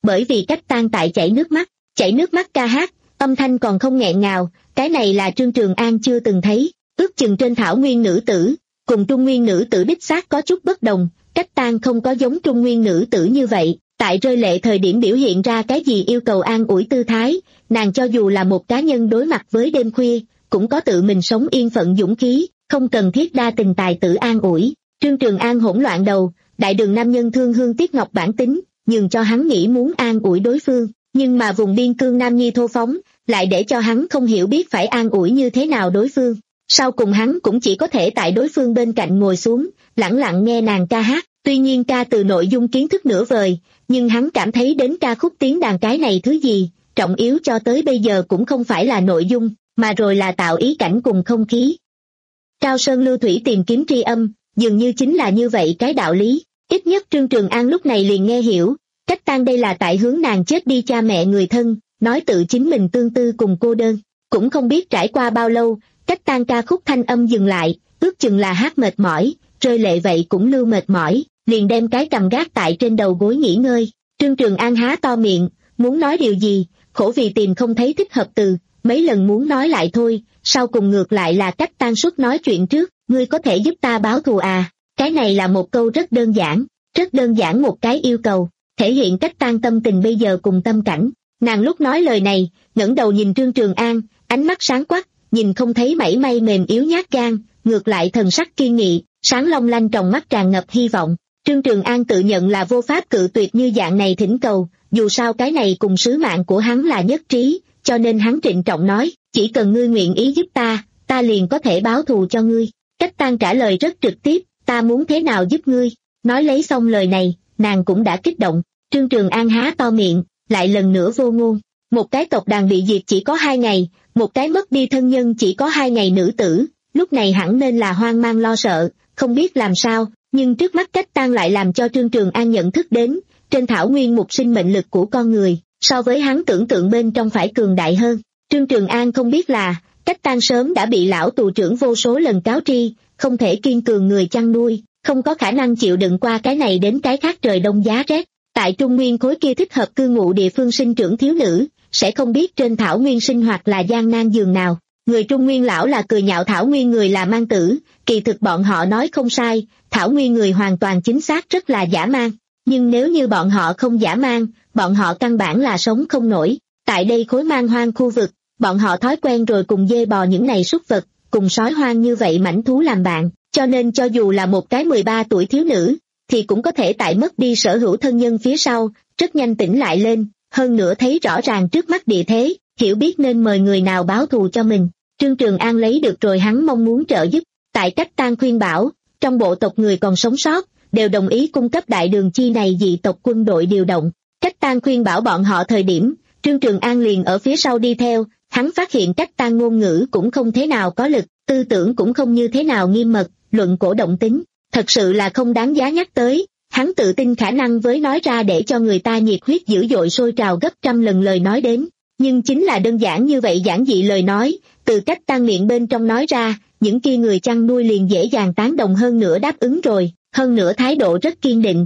bởi vì Cách Tang tại chảy nước mắt, chảy nước mắt ca hát, âm thanh còn không nghẹn ngào, cái này là Trương Trường An chưa từng thấy, ước chừng trên thảo nguyên nữ tử, cùng trung nguyên nữ tử đích xác có chút bất đồng, Cách Tang không có giống trung nguyên nữ tử như vậy, tại rơi lệ thời điểm biểu hiện ra cái gì yêu cầu an ủi tư thái, nàng cho dù là một cá nhân đối mặt với đêm khuya, cũng có tự mình sống yên phận dũng khí, không cần thiết đa tình tài tử an ủi. Trương Trường An hỗn loạn đầu, đại đường nam nhân thương hương tiếc ngọc bản tính, nhường cho hắn nghĩ muốn an ủi đối phương, nhưng mà vùng biên cương nam nhi thô phóng, lại để cho hắn không hiểu biết phải an ủi như thế nào đối phương. Sau cùng hắn cũng chỉ có thể tại đối phương bên cạnh ngồi xuống, lẳng lặng nghe nàng ca hát, tuy nhiên ca từ nội dung kiến thức nửa vời, nhưng hắn cảm thấy đến ca khúc tiếng đàn cái này thứ gì, trọng yếu cho tới bây giờ cũng không phải là nội dung, mà rồi là tạo ý cảnh cùng không khí. Cao sơn lưu thủy tìm kiếm tri âm, dường như chính là như vậy cái đạo lý, ít nhất Trương Trường An lúc này liền nghe hiểu, Cách Tang đây là tại hướng nàng chết đi cha mẹ người thân, nói tự chính mình tương tư cùng cô đơn, cũng không biết trải qua bao lâu, Cách Tang ca khúc thanh âm dừng lại, ước chừng là hát mệt mỏi, rơi lệ vậy cũng lưu mệt mỏi, liền đem cái cầm gác tại trên đầu gối nghỉ ngơi. Trương Trường An há to miệng, muốn nói điều gì, khổ vì tìm không thấy thích hợp từ, mấy lần muốn nói lại thôi, sau cùng ngược lại là Cách Tang suốt nói chuyện trước, ngươi có thể giúp ta báo thù à, cái này là một câu rất đơn giản, rất đơn giản một cái yêu cầu, thể hiện Cách Tang tâm tình bây giờ cùng tâm cảnh. Nàng lúc nói lời này, ngẩng đầu nhìn Trương Trường An, ánh mắt sáng quắc, nhìn không thấy mảy may mềm yếu nhát gan, ngược lại thần sắc kiên nghị, sáng long lanh trong mắt tràn ngập hy vọng. Trương Trường An tự nhận là vô pháp cự tuyệt như dạng này thỉnh cầu, dù sao cái này cùng sứ mạng của hắn là nhất trí, cho nên hắn trịnh trọng nói, chỉ cần ngươi nguyện ý giúp ta, ta liền có thể báo thù cho ngươi. Cách Tang trả lời rất trực tiếp, ta muốn thế nào giúp ngươi. Nói lấy xong lời này, nàng cũng đã kích động. Trương Trường An há to miệng, lại lần nữa vô ngôn. Một cái tộc đàn bị diệt chỉ có hai ngày, một cái mất đi thân nhân chỉ có hai ngày nữ tử, lúc này hẳn nên là hoang mang lo sợ, không biết làm sao, nhưng trước mắt Cách Tang lại làm cho Trương Trường An nhận thức đến, trên thảo nguyên một sinh mệnh lực của con người, so với hắn tưởng tượng bên trong phải cường đại hơn. Trương Trường An không biết là, Cách Tang sớm đã bị lão tù trưởng vô số lần cáo tri, không thể kiên cường người chăn nuôi, không có khả năng chịu đựng qua cái này đến cái khác trời đông giá rét. Tại Trung Nguyên khối kia thích hợp cư ngụ địa phương sinh trưởng thiếu nữ, sẽ không biết trên thảo nguyên sinh hoạt là gian nan dường nào. Người Trung Nguyên lão là cười nhạo thảo nguyên người là mang tử, kỳ thực bọn họ nói không sai, thảo nguyên người hoàn toàn chính xác rất là dã man. Nhưng nếu như bọn họ không dã man, bọn họ căn bản là sống không nổi. Tại đây khối man hoang khu vực, bọn họ thói quen rồi cùng dê bò những này súc vật, cùng sói hoang như vậy mảnh thú làm bạn, cho nên cho dù là một cái mười ba tuổi thiếu nữ, thì cũng có thể tại mất đi sở hữu thân nhân phía sau, rất nhanh tỉnh lại lên, hơn nữa thấy rõ ràng trước mắt địa thế, hiểu biết nên mời người nào báo thù cho mình. Trương Trường An lấy được rồi hắn mong muốn trợ giúp, tại Cách Tang khuyên bảo, trong bộ tộc người còn sống sót, đều đồng ý cung cấp đại đường chi này dị tộc quân đội điều động. Cách Tang khuyên bảo bọn họ thời điểm, Trương Trường An liền ở phía sau đi theo, hắn phát hiện Cách Tang ngôn ngữ cũng không thế nào có lực, tư tưởng cũng không như thế nào nghiêm mật, luận cổ động tính, thật sự là không đáng giá nhắc tới. Hắn tự tin khả năng với nói ra để cho người ta nhiệt huyết dữ dội sôi trào gấp trăm lần lời nói đến, nhưng chính là đơn giản như vậy giản dị lời nói, từ Cách Tang miệng bên trong nói ra, những kia người chăn nuôi liền dễ dàng tán đồng hơn nữa đáp ứng rồi, hơn nữa thái độ rất kiên định.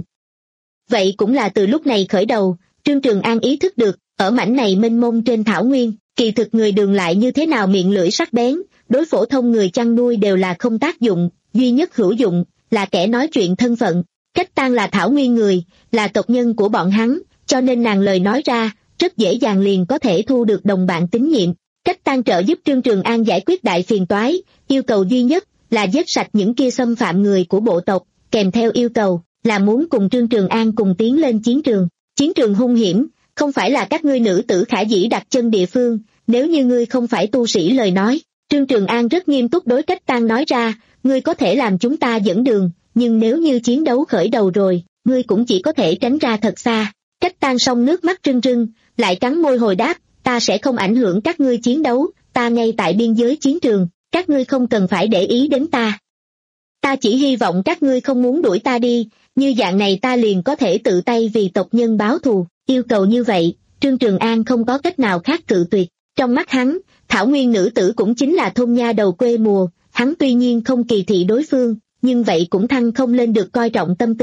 Vậy cũng là từ lúc này khởi đầu, Trương Trường An ý thức được, ở mảnh này mênh mông trên thảo nguyên, kỳ thực người đường lại như thế nào miệng lưỡi sắc bén, đối phổ thông người chăn nuôi đều là không tác dụng, duy nhất hữu dụng, là kẻ nói chuyện thân phận. Cách Tang là thảo nguyên người, là tộc nhân của bọn hắn, cho nên nàng lời nói ra, rất dễ dàng liền có thể thu được đồng bạn tín nhiệm. Cách Tang trợ giúp Trương Trường An giải quyết đại phiền toái, yêu cầu duy nhất là giết sạch những kia xâm phạm người của bộ tộc, kèm theo yêu cầu là muốn cùng Trương Trường An cùng tiến lên chiến trường. Chiến trường hung hiểm, không phải là các ngươi nữ tử khả dĩ đặt chân địa phương, nếu như ngươi không phải tu sĩ lời nói. Trương Trường An rất nghiêm túc đối Cách Tang nói ra, ngươi có thể làm chúng ta dẫn đường, nhưng nếu như chiến đấu khởi đầu rồi, ngươi cũng chỉ có thể tránh ra thật xa. Cách Tang song nước mắt rưng rưng, lại cắn môi hồi đáp, ta sẽ không ảnh hưởng các ngươi chiến đấu, ta ngay tại biên giới chiến trường, các ngươi không cần phải để ý đến ta. Ta chỉ hy vọng các ngươi không muốn đuổi ta đi, như dạng này ta liền có thể tự tay vì tộc nhân báo thù. Yêu cầu như vậy, Trương Trường An không có cách nào khác cự tuyệt. Trong mắt hắn, thảo nguyên nữ tử cũng chính là thôn nha đầu quê mùa, hắn tuy nhiên không kỳ thị đối phương, nhưng vậy cũng thăng không lên được coi trọng tâm tư.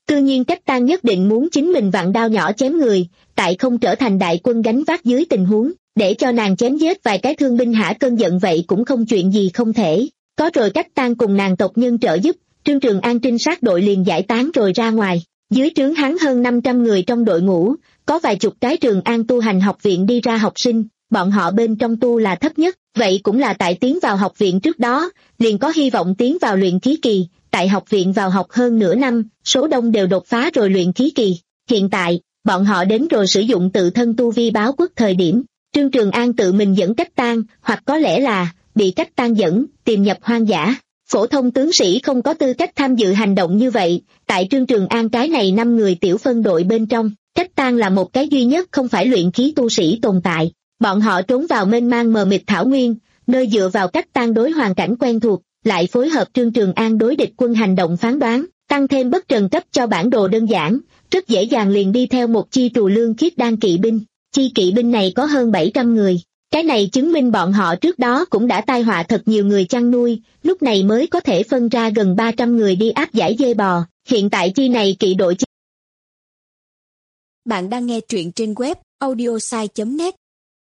Tự nhiên Cách Tang nhất định muốn chính mình vặn đao nhỏ chém người, tại không trở thành đại quân gánh vác dưới tình huống, để cho nàng chém giết vài cái thương binh hả cơn giận vậy cũng không chuyện gì không thể. Có rồi Cách Tang cùng nàng tộc nhân trợ giúp, Trương Trường An trinh sát đội liền giải tán rồi ra ngoài. Dưới trướng hắn hơn năm trăm người trong đội ngũ, có vài chục cái Trường An tu hành học viện đi ra học sinh, bọn họ bên trong tu là thấp nhất, vậy cũng là tại tiến vào học viện trước đó, liền có hy vọng tiến vào luyện khí kỳ, tại học viện vào học hơn nửa năm, số đông đều đột phá rồi luyện khí kỳ. Hiện tại, bọn họ đến rồi sử dụng tự thân tu vi báo quốc thời điểm, Trương Trường An tự mình dẫn Cách Tang, hoặc có lẽ là bị Cách Tang dẫn, tìm nhập hoang dã. Phổ thông tướng sĩ không có tư cách tham dự hành động như vậy, tại Trương Trường An cái này năm người tiểu phân đội bên trong, Cách Tang là một cái duy nhất không phải luyện khí tu sĩ tồn tại. Bọn họ trốn vào mênh mang mờ mịt thảo nguyên, nơi dựa vào Cách Tang đối hoàn cảnh quen thuộc, lại phối hợp Trương Trường An đối địch quân hành động phán đoán, tăng thêm bất trần cấp cho bản đồ đơn giản, rất dễ dàng liền đi theo một chi trù lương khiết đan kỵ binh. Chi kỵ binh này có hơn bảy trăm người. Cái này chứng minh bọn họ trước đó cũng đã tai họa thật nhiều người chăn nuôi, lúc này mới có thể phân ra gần ba trăm người đi áp giải dê bò, hiện tại chi này kỵ đội chi... Bạn đang nghe truyện trên web audiosai chấm net.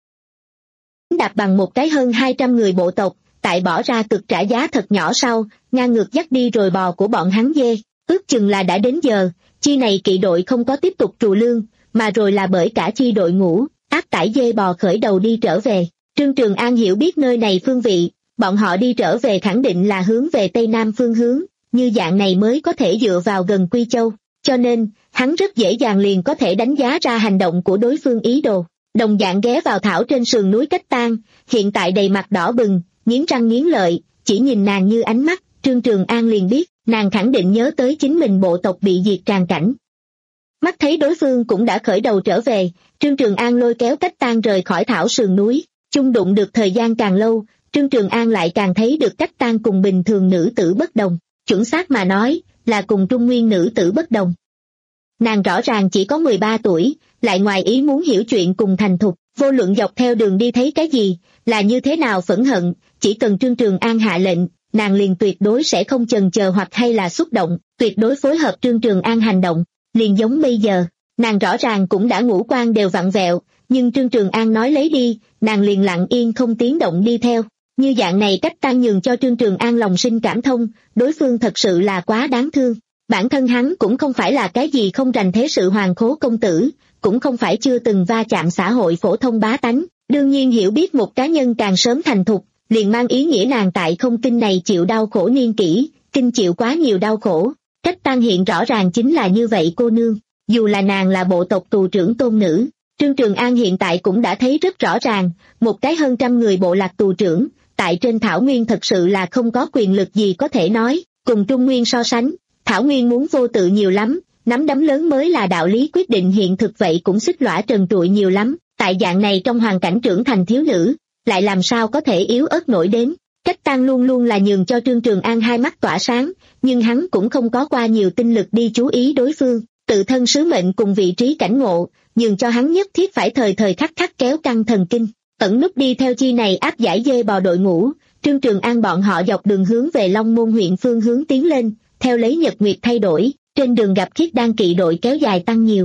Đạp bằng một cái hơn hai trăm người bộ tộc, tại bỏ ra cực trả giá thật nhỏ sau, ngang ngược dắt đi rồi bò của bọn hắn dê, ước chừng là đã đến giờ, chi này kỵ đội không có tiếp tục trù lương, mà rồi là bởi cả chi đội ngũ, áp tải dê bò khởi đầu đi trở về. Trương Trường An hiểu biết nơi này phương vị, bọn họ đi trở về khẳng định là hướng về Tây Nam phương hướng, như dạng này mới có thể dựa vào gần Quy Châu, cho nên, hắn rất dễ dàng liền có thể đánh giá ra hành động của đối phương ý đồ. Đồng dạng ghé vào thảo trên sườn núi Cách Tang, hiện tại đầy mặt đỏ bừng, nghiến răng nghiến lợi, chỉ nhìn nàng như ánh mắt, Trương Trường An liền biết, nàng khẳng định nhớ tới chính mình bộ tộc bị diệt tràn cảnh. Mắt thấy đối phương cũng đã khởi đầu trở về, Trương Trường An lôi kéo Cách Tang rời khỏi thảo sườn núi, chung đụng được thời gian càng lâu, Trương Trường An lại càng thấy được Cách Tang cùng bình thường nữ tử bất đồng, chuẩn xác mà nói, là cùng trung nguyên nữ tử bất đồng. Nàng rõ ràng chỉ có mười ba tuổi, lại ngoài ý muốn hiểu chuyện cùng thành thục, vô luận dọc theo đường đi thấy cái gì, là như thế nào phẫn hận, chỉ cần Trương Trường An hạ lệnh, nàng liền tuyệt đối sẽ không chần chờ hoặc hay là xúc động, tuyệt đối phối hợp Trương Trường An hành động. Liền giống bây giờ, nàng rõ ràng cũng đã ngũ quan đều vặn vẹo, nhưng Trương Trường An nói lấy đi, nàng liền lặng yên không tiếng động đi theo. Như dạng này Cách Tang nhường cho Trương Trường An lòng sinh cảm thông, đối phương thật sự là quá đáng thương. Bản thân hắn cũng không phải là cái gì không rành thế sự hoàng khố công tử, cũng không phải chưa từng va chạm xã hội phổ thông bá tánh, đương nhiên hiểu biết một cá nhân càng sớm thành thục, liền mang ý nghĩa nàng tại không kinh này chịu đau khổ niên kỷ, kinh chịu quá nhiều đau khổ. Cách Tang hiện rõ ràng chính là như vậy cô nương, dù là nàng là bộ tộc tù trưởng tôn nữ, Trương Trường An hiện tại cũng đã thấy rất rõ ràng, một cái hơn trăm người bộ lạc tù trưởng, tại trên Thảo Nguyên thật sự là không có quyền lực gì có thể nói, cùng Trung Nguyên so sánh, Thảo Nguyên muốn vô tự nhiều lắm, nắm đấm lớn mới là đạo lý quyết định hiện thực vậy cũng xích lõa trần trụi nhiều lắm, tại dạng này trong hoàn cảnh trưởng thành thiếu nữ, lại làm sao có thể yếu ớt nổi đến. Cách Tang luôn luôn là nhường cho Trương Trường An hai mắt tỏa sáng, nhưng hắn cũng không có qua nhiều tinh lực đi chú ý đối phương, tự thân sứ mệnh cùng vị trí cảnh ngộ, nhường cho hắn nhất thiết phải thời thời khắc khắc kéo căng thần kinh, ẩn núp đi theo chi này áp giải dê bò đội ngũ. Trương Trường An bọn họ dọc đường hướng về Long Môn huyện phương hướng tiến lên, theo lấy nhật nguyệt thay đổi, trên đường gặp khiết đan kỵ đội kéo dài tăng nhiều.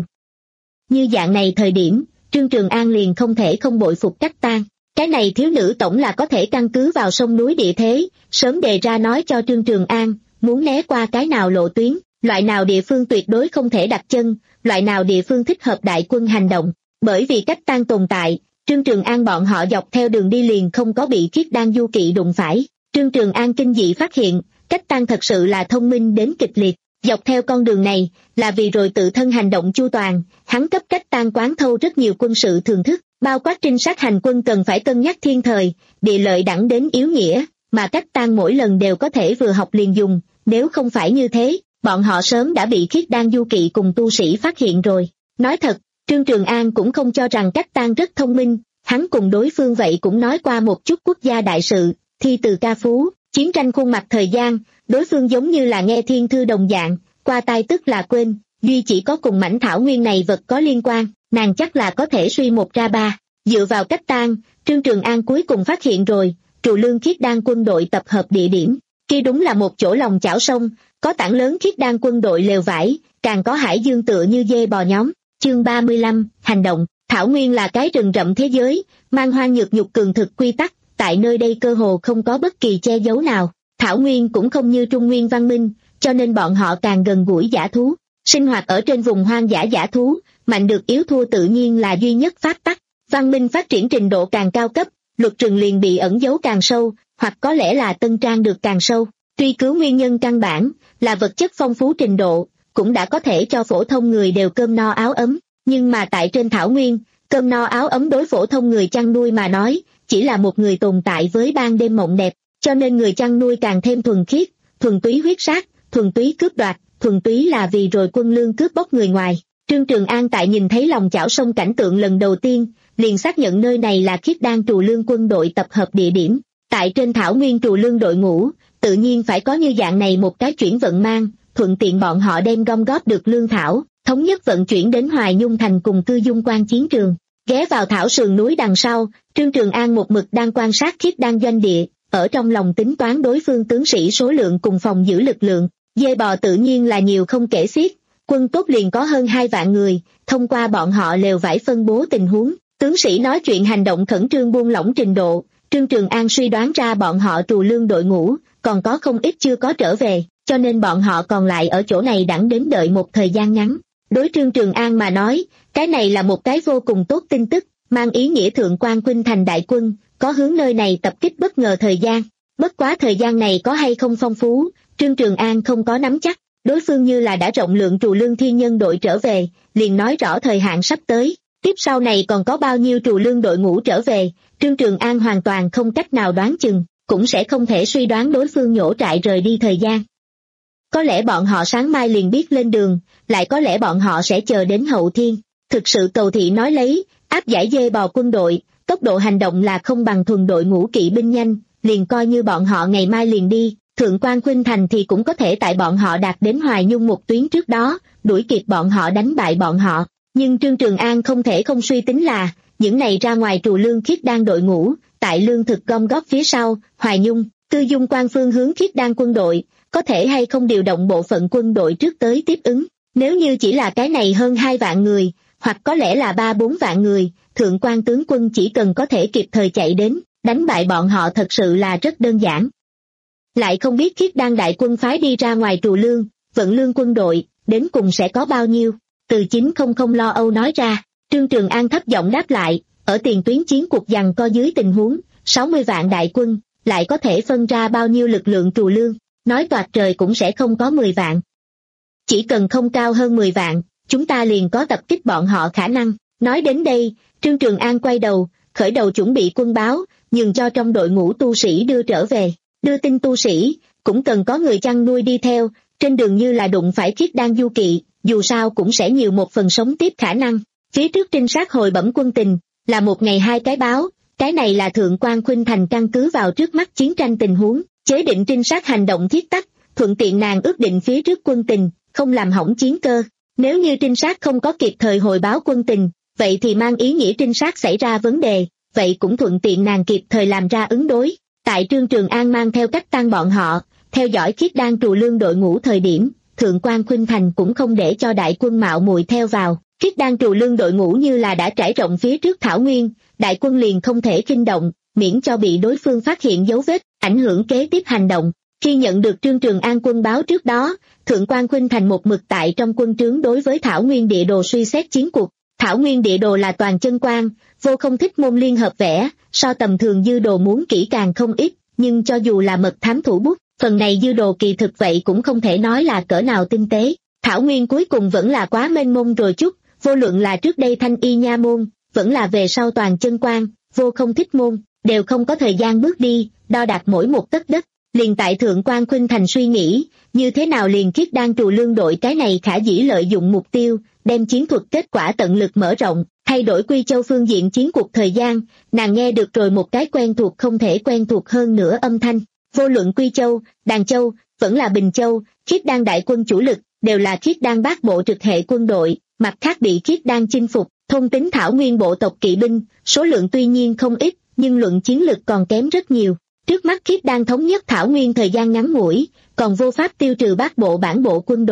Như dạng này thời điểm, Trương Trường An liền không thể không bội phục Cách Tang. Cái này thiếu nữ tổng là có thể căn cứ vào sông núi địa thế, sớm đề ra nói cho Trương Trường An, muốn né qua cái nào lộ tuyến, loại nào địa phương tuyệt đối không thể đặt chân, loại nào địa phương thích hợp đại quân hành động. Bởi vì Cách Tang tồn tại, Trương Trường An bọn họ dọc theo đường đi liền không có bị khiết đan du kỵ đụng phải. Trương Trường An kinh dị phát hiện, Cách Tang thật sự là thông minh đến kịch liệt. Dọc theo con đường này, là vì rồi tự thân hành động chu toàn, hắn cấp Cách Tang quán thâu rất nhiều quân sự thường thức, bao quát trinh sát hành quân cần phải cân nhắc thiên thời, địa lợi đẳng đến yếu nghĩa, mà Cách Tang mỗi lần đều có thể vừa học liền dùng, nếu không phải như thế, bọn họ sớm đã bị khiết đan du kỵ cùng tu sĩ phát hiện rồi. Nói thật, Trương Trường An cũng không cho rằng Cách Tang rất thông minh, hắn cùng đối phương vậy cũng nói qua một chút quốc gia đại sự, thi từ ca phú, chiến tranh khuôn mặt thời gian, đối phương giống như là nghe thiên thư đồng dạng, qua tai tức là quên, duy chỉ có cùng mảnh thảo nguyên này vật có liên quan, nàng chắc là có thể suy một ra ba. Dựa vào Cách Tang, Trương Trường An cuối cùng phát hiện rồi, trù lương khiết đan quân đội tập hợp địa điểm, kia đúng là một chỗ lòng chảo sông, có tảng lớn khiết đan quân đội lều vải, càng có hải dương tựa như dê bò nhóm. Chương ba mươi lăm, hành động. Thảo Nguyên là cái rừng rậm thế giới, mang hoang nhược nhục cường thực quy tắc, tại nơi đây cơ hồ không có bất kỳ che giấu nào. Thảo Nguyên cũng không như Trung Nguyên văn minh, cho nên bọn họ càng gần gũi dã thú. Sinh hoạt ở trên vùng hoang dã dã thú, mạnh được yếu thua tự nhiên là duy nhất pháp tắc. Văn minh phát triển trình độ càng cao cấp, luật rừng liền bị ẩn giấu càng sâu, hoặc có lẽ là tân trang được càng sâu. Truy cứu nguyên nhân căn bản, là vật chất phong phú trình độ, cũng đã có thể cho phổ thông người đều cơm no áo ấm. Nhưng mà tại trên Thảo Nguyên, cơm no áo ấm đối phổ thông người chăn nuôi mà nói, chỉ là một người tồn tại với ban đêm mộng đẹp, cho nên người chăn nuôi càng thêm thuần khiết, thuần túy huyết sát, thuần túy cướp đoạt, thuần túy là vì rồi quân lương cướp bóc người ngoài. Trương Trường An tại nhìn thấy lòng chảo sông cảnh tượng lần đầu tiên, liền xác nhận nơi này là Khiết Đan trù lương quân đội tập hợp địa điểm. Tại trên Thảo Nguyên trù lương đội ngũ, tự nhiên phải có như dạng này một cái chuyển vận mang, thuận tiện bọn họ đem gom góp được lương thảo, thống nhất vận chuyển đến Hoài Nhung thành cùng Cư Dung Quan chiến trường. Ghé vào thảo sườn núi đằng sau, Trương Trường An một mực đang quan sát Khiết Đan doanh địa, ở trong lòng tính toán đối phương tướng sĩ số lượng cùng phòng giữ lực lượng. Dê bò tự nhiên là nhiều không kể xiết, quân tốt liền có hơn hai vạn người, thông qua bọn họ lều vải phân bố tình huống, tướng sĩ nói chuyện hành động khẩn trương buông lỏng trình độ. Trương Trường An suy đoán ra bọn họ trù lương đội ngũ, còn có không ít chưa có trở về, cho nên bọn họ còn lại ở chỗ này đẳng đến đợi một thời gian ngắn. Đối Trương Trường An mà nói, cái này là một cái vô cùng tốt tin tức, mang ý nghĩa Thượng Quan Khuynh Thành đại quân, có hướng nơi này tập kích bất ngờ thời gian. Bất quá thời gian này có hay không phong phú, Trương Trường An không có nắm chắc, đối phương như là đã rộng lượng trù lương thiên nhân đội trở về, liền nói rõ thời hạn sắp tới. Tiếp sau này còn có bao nhiêu trù lương đội ngũ trở về, Trương Trường An hoàn toàn không cách nào đoán chừng, cũng sẽ không thể suy đoán đối phương nhổ trại rời đi thời gian. Có lẽ bọn họ sáng mai liền biết lên đường, lại có lẽ bọn họ sẽ chờ đến hậu thiên. Thực sự cầu thị nói lấy, áp giải dê bò quân đội, tốc độ hành động là không bằng thuần đội ngũ kỵ binh nhanh, liền coi như bọn họ ngày mai liền đi, Thượng Quan Khuynh Thành thì cũng có thể tại bọn họ đạt đến Hoài Nhung một tuyến trước đó, đuổi kịp bọn họ đánh bại bọn họ. Nhưng Trương Trường An không thể không suy tính là, những này ra ngoài trù lương Khiết Đan đội ngũ, tại lương thực gom góp phía sau, Hoài Nhung, Cư Dung Quan phương hướng Khiết Đan quân đội, có thể hay không điều động bộ phận quân đội trước tới tiếp ứng. Nếu như chỉ là cái này hơn hai vạn người, hoặc có lẽ là ba bốn vạn người, Thượng Quan tướng quân chỉ cần có thể kịp thời chạy đến, đánh bại bọn họ thật sự là rất đơn giản. Lại không biết Khiết Đan đại quân phái đi ra ngoài trù lương, vận lương quân đội, đến cùng sẽ có bao nhiêu? Từ chín không không lo âu nói ra, Trương Trường An thấp giọng đáp lại, ở tiền tuyến chiến cuộc giằng co dưới tình huống, sáu mươi vạn đại quân, lại có thể phân ra bao nhiêu lực lượng trù lương, nói toạc trời cũng sẽ không có mười vạn. Chỉ cần không cao hơn mười vạn, chúng ta liền có tập kích bọn họ khả năng. Nói đến đây, Trương Trường An quay đầu, khởi đầu chuẩn bị quân báo, nhường cho trong đội ngũ tu sĩ đưa trở về. Đưa tin tu sĩ, cũng cần có người chăn nuôi đi theo, trên đường như là đụng phải Khiết Đan du kỵ, dù sao cũng sẽ nhiều một phần sống tiếp khả năng. Phía trước trinh sát hồi bẩm quân tình, là một ngày hai cái báo, cái này là Thượng Quan Khuynh Thành căn cứ vào trước mắt chiến tranh tình huống, chế định trinh sát hành động thiết tắc, thuận tiện nàng ước định phía trước quân tình, không làm hỏng chiến cơ. Nếu như trinh sát không có kịp thời hồi báo quân tình, vậy thì mang ý nghĩa trinh sát xảy ra vấn đề, vậy cũng thuận tiện nàng kịp thời làm ra ứng đối. Tại Trương Trường An mang theo cách tăng bọn họ, theo dõi Khiết Đan trù lương đội ngũ thời điểm, Thượng Quan Khuynh Thành cũng không để cho đại quân mạo muội theo vào. Khiết Đan trù lương đội ngũ như là đã trải rộng phía trước Thảo Nguyên, đại quân liền không thể kinh động, miễn cho bị đối phương phát hiện dấu vết, ảnh hưởng kế tiếp hành động. Khi nhận được Trương Trường An quân báo trước đó, Thượng Quan Khuynh Thành một mực tại trong quân trướng đối với Thảo Nguyên địa đồ suy xét chiến cuộc. Thảo Nguyên địa đồ là toàn chân quan, vô không thích môn liên hợp vẽ, so tầm thường dư đồ muốn kỹ càng không ít, nhưng cho dù là mật thám thủ bút, phần này dư đồ kỳ thực vậy cũng không thể nói là cỡ nào tinh tế. Thảo Nguyên cuối cùng vẫn là quá mênh mông rồi chút, vô luận là trước đây Thanh Y Nha môn, vẫn là về sau toàn chân quan, vô không thích môn, đều không có thời gian bước đi, đo đạc mỗi một tấc đất. Liền tại Thượng Quan Khuynh Thành suy nghĩ, như thế nào liền Khiết Đan trù lương đội cái này khả dĩ lợi dụng mục tiêu, đem chiến thuật kết quả tận lực mở rộng, thay đổi Quy Châu phương diện chiến cuộc thời gian, nàng nghe được rồi một cái quen thuộc không thể quen thuộc hơn nữa âm thanh. Vô luận Quy Châu, Đàn Châu, vẫn là Bình Châu, Khiết Đan đại quân chủ lực, đều là Khiết Đan bát bộ trực hệ quân đội, mặt khác bị Khiết Đan chinh phục, thôn tính Thảo Nguyên bộ tộc kỵ binh, số lượng tuy nhiên không ít, nhưng luận chiến lực còn kém rất nhiều. Trước mắt Khiết Đan thống nhất Thảo Nguyên thời gian ngắn ngủi, còn vô pháp tiêu trừ bát bộ bản bộ quân đội,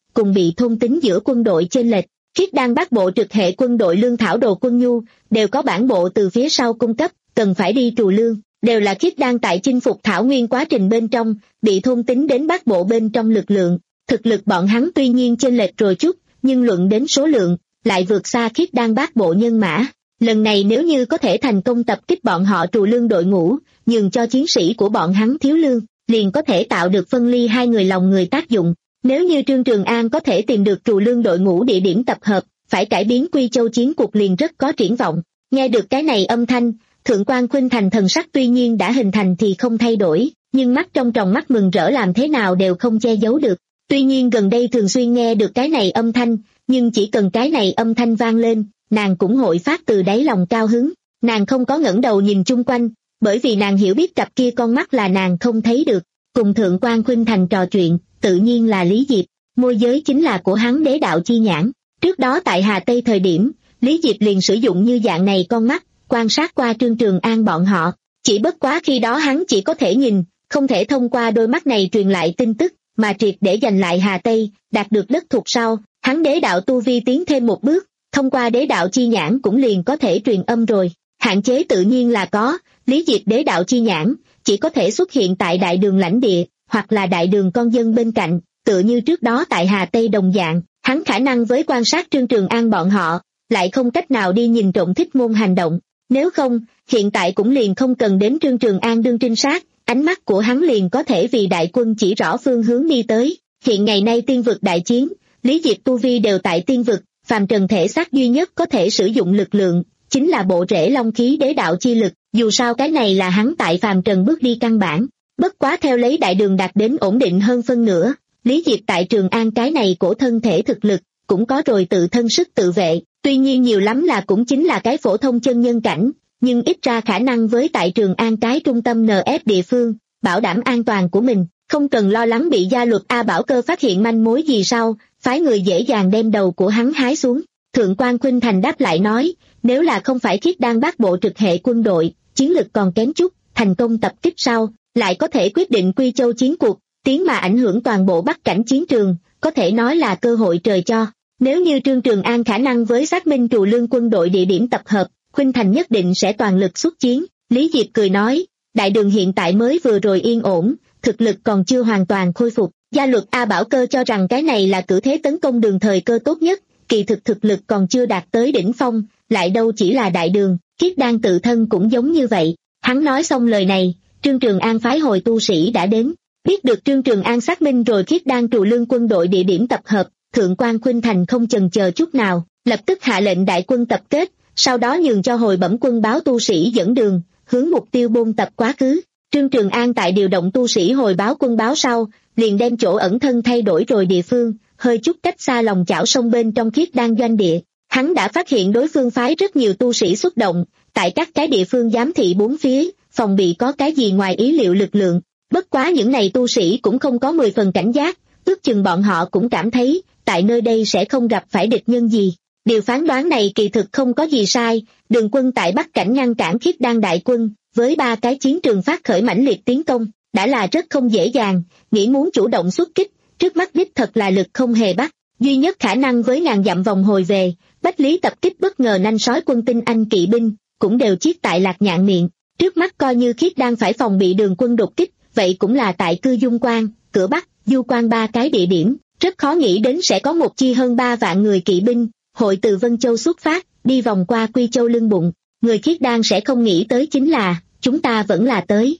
cùng bị thôn tính giữa quân đội chênh lệch. Khiết đan bát bộ trực hệ quân đội lương thảo đồ quân nhu, đều có bản bộ từ phía sau cung cấp, cần phải đi trù lương, đều là khiết đan tại chinh phục thảo nguyên quá trình bên trong, bị thôn tính đến bát bộ bên trong lực lượng. Thực lực bọn hắn tuy nhiên chênh lệch rồi chút, nhưng luận đến số lượng, lại vượt xa khiết đan bát bộ nhân mã. Lần này nếu như có thể thành công tập kích bọn họ trù lương đội ngũ, nhường cho chiến sĩ của bọn hắn thiếu lương, liền có thể tạo được phân ly hai người lòng người tác dụng. Nếu như Trương Trường An có thể tìm được trù lương đội ngũ địa điểm tập hợp, phải cải biến Quy Châu chiến cuộc liền rất có triển vọng. Nghe được cái này âm thanh, Thượng quan Khuynh Thành thần sắc tuy nhiên đã hình thành thì không thay đổi, nhưng mắt trong tròng mắt mừng rỡ làm thế nào đều không che giấu được. Tuy nhiên gần đây thường xuyên nghe được cái này âm thanh, nhưng chỉ cần cái này âm thanh vang lên, nàng cũng hội phát từ đáy lòng cao hứng. Nàng không có ngẩng đầu nhìn chung quanh, bởi vì nàng hiểu biết cặp kia con mắt là nàng không thấy được. Cùng Thượng quan Khuynh Thành trò chuyện, tự nhiên là Lý Diệp, môi giới chính là của hắn đế đạo chi nhãn. Trước đó tại Hà Tây thời điểm, Lý Diệp liền sử dụng như dạng này con mắt, quan sát qua Trương Trường An bọn họ. Chỉ bất quá khi đó hắn chỉ có thể nhìn, không thể thông qua đôi mắt này truyền lại tin tức, mà triệt để giành lại Hà Tây, đạt được đất thuộc sau, hắn đế đạo tu vi tiến thêm một bước, thông qua đế đạo chi nhãn cũng liền có thể truyền âm rồi. Hạn chế tự nhiên là có, Lý Diệp đế đạo chi nhãn, chỉ có thể xuất hiện tại đại đường lãnh địa, hoặc là đại đường con dân bên cạnh, tựa như trước đó tại Hà Tây đồng dạng, hắn khả năng với quan sát Trương Trường An bọn họ, lại không cách nào đi nhìn trộm Thích Môn hành động. Nếu không, hiện tại cũng liền không cần đến Trương Trường An đương trinh sát, ánh mắt của hắn liền có thể vì đại quân chỉ rõ phương hướng đi tới. Hiện ngày nay tiên vực đại chiến, Lý Diệp tu vi đều tại tiên vực, phàm trần thể xác duy nhất có thể sử dụng lực lượng, chính là bộ rễ long khí đế đạo chi lực, dù sao cái này là hắn tại phàm trần bước đi căn bản. Bất quá theo lấy đại đường đạt đến ổn định hơn phân nửa, Lý Diệp tại Trường An cái này cổ thân thể thực lực, cũng có rồi tự thân sức tự vệ, tuy nhiên nhiều lắm là cũng chính là cái phổ thông chân nhân cảnh, nhưng ít ra khả năng với tại Trường An cái trung tâm en ép địa phương, bảo đảm an toàn của mình, không cần lo lắng bị gia luật A Bảo Cơ phát hiện manh mối gì sau, phái người dễ dàng đem đầu của hắn hái xuống. Thượng quan Khuynh Thành đáp lại nói, nếu là không phải khiết đan bát bộ trực hệ quân đội, chiến lực còn kém chút, thành công tập kích sau, lại có thể quyết định Quy Châu chiến cuộc, tiến mà ảnh hưởng toàn bộ bắc cảnh chiến trường, có thể nói là cơ hội trời cho. Nếu như Trương Trường An khả năng với xác minh trù lương quân đội địa điểm tập hợp, Khuynh Thành nhất định sẽ toàn lực xuất chiến. Lý Diệp cười nói, đại đường hiện tại mới vừa rồi yên ổn, thực lực còn chưa hoàn toàn khôi phục. Gia luật A Bảo Cơ cho rằng cái này là cử thế tấn công đường thời cơ tốt nhất, kỳ thực thực lực còn chưa đạt tới đỉnh phong, lại đâu chỉ là đại đường, khiết đan tự thân cũng giống như vậy. Hắn nói xong lời này, Trương Trường An phái hồi tu sĩ đã đến, biết được Trương Trường An xác minh rồi khiết đan trù lương quân đội địa điểm tập hợp, Thượng quan Khuynh Thành không chần chờ chút nào, lập tức hạ lệnh đại quân tập kết, sau đó nhường cho hồi bẩm quân báo tu sĩ dẫn đường, hướng mục tiêu bôn tập quá khứ. Trương Trường An tại điều động tu sĩ hồi báo quân báo sau, liền đem chỗ ẩn thân thay đổi rồi địa phương, hơi chút cách xa lòng chảo sông bên trong khiết đan doanh địa. Hắn đã phát hiện đối phương phái rất nhiều tu sĩ xuất động, tại các cái địa phương giám thị bốn phía, phòng bị có cái gì ngoài ý liệu lực lượng. Bất quá những này tu sĩ cũng không có mười phần cảnh giác, ước chừng bọn họ cũng cảm thấy, tại nơi đây sẽ không gặp phải địch nhân gì. Điều phán đoán này kỳ thực không có gì sai, đường quân tại Bắc Cảnh ngăn cản khiết đan đại quân, với ba cái chiến trường phát khởi mãnh liệt tiến công, đã là rất không dễ dàng, nghĩ muốn chủ động xuất kích, trước mắt đích thật là lực không hề bắt, duy nhất khả năng với ngàn dặm vòng hồi về, Bách Lý tập kích bất ngờ nanh sói quân tinh anh kỵ binh, cũng đều chiết tại Lạc Nhạn Miệng, trước mắt coi như khiết đan phải phòng bị đường quân đột kích, vậy cũng là tại Cư Dung Quan, Cửa Bắc, Du Quan ba cái địa điểm, rất khó nghĩ đến sẽ có một chi hơn ba vạn người kỵ binh, hội từ Vân Châu xuất phát, đi vòng qua Quy Châu lưng bụng, người khiết đan sẽ không nghĩ tới chính là, chúng ta vẫn là tới.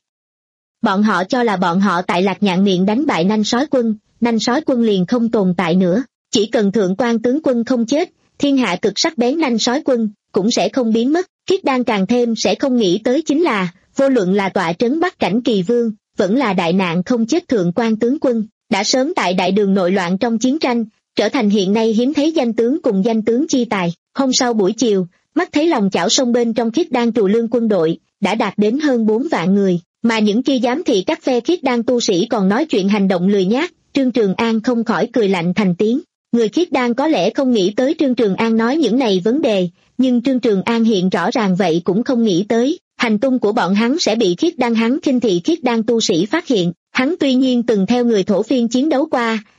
Bọn họ cho là bọn họ tại Lạc Nhạn Miệng đánh bại nanh sói quân, nanh sói quân liền không tồn tại nữa, chỉ cần thượng quan tướng quân không chết, thiên hạ cực sắc bén nanh sói quân, cũng sẽ không biến mất, khiết đan càng thêm sẽ không nghĩ tới chính là, vô luận là tọa trấn Bắc Cảnh Kỳ Vương, vẫn là đại nạn không chết thượng quan tướng quân, đã sớm tại đại đường nội loạn trong chiến tranh, trở thành hiện nay hiếm thấy danh tướng cùng danh tướng chi tài. Hôm sau buổi chiều, mắt thấy lòng chảo sông bên trong khiết đan trù lương quân đội, đã đạt đến hơn bốn vạn người, mà những kia giám thị các phe khiết đan tu sĩ còn nói chuyện hành động lười nhác, Trương Trường An không khỏi cười lạnh thành tiếng. Người khiết đan có lẽ không nghĩ tới Trương Trường An nói những này vấn đề, nhưng Trương Trường An hiện rõ ràng vậy cũng không nghĩ tới, hành tung của bọn hắn sẽ bị khiết đan hắn khinh thị khiết đan tu sĩ phát hiện. Hắn tuy nhiên từng theo người thổ phiên chiến đấu qua,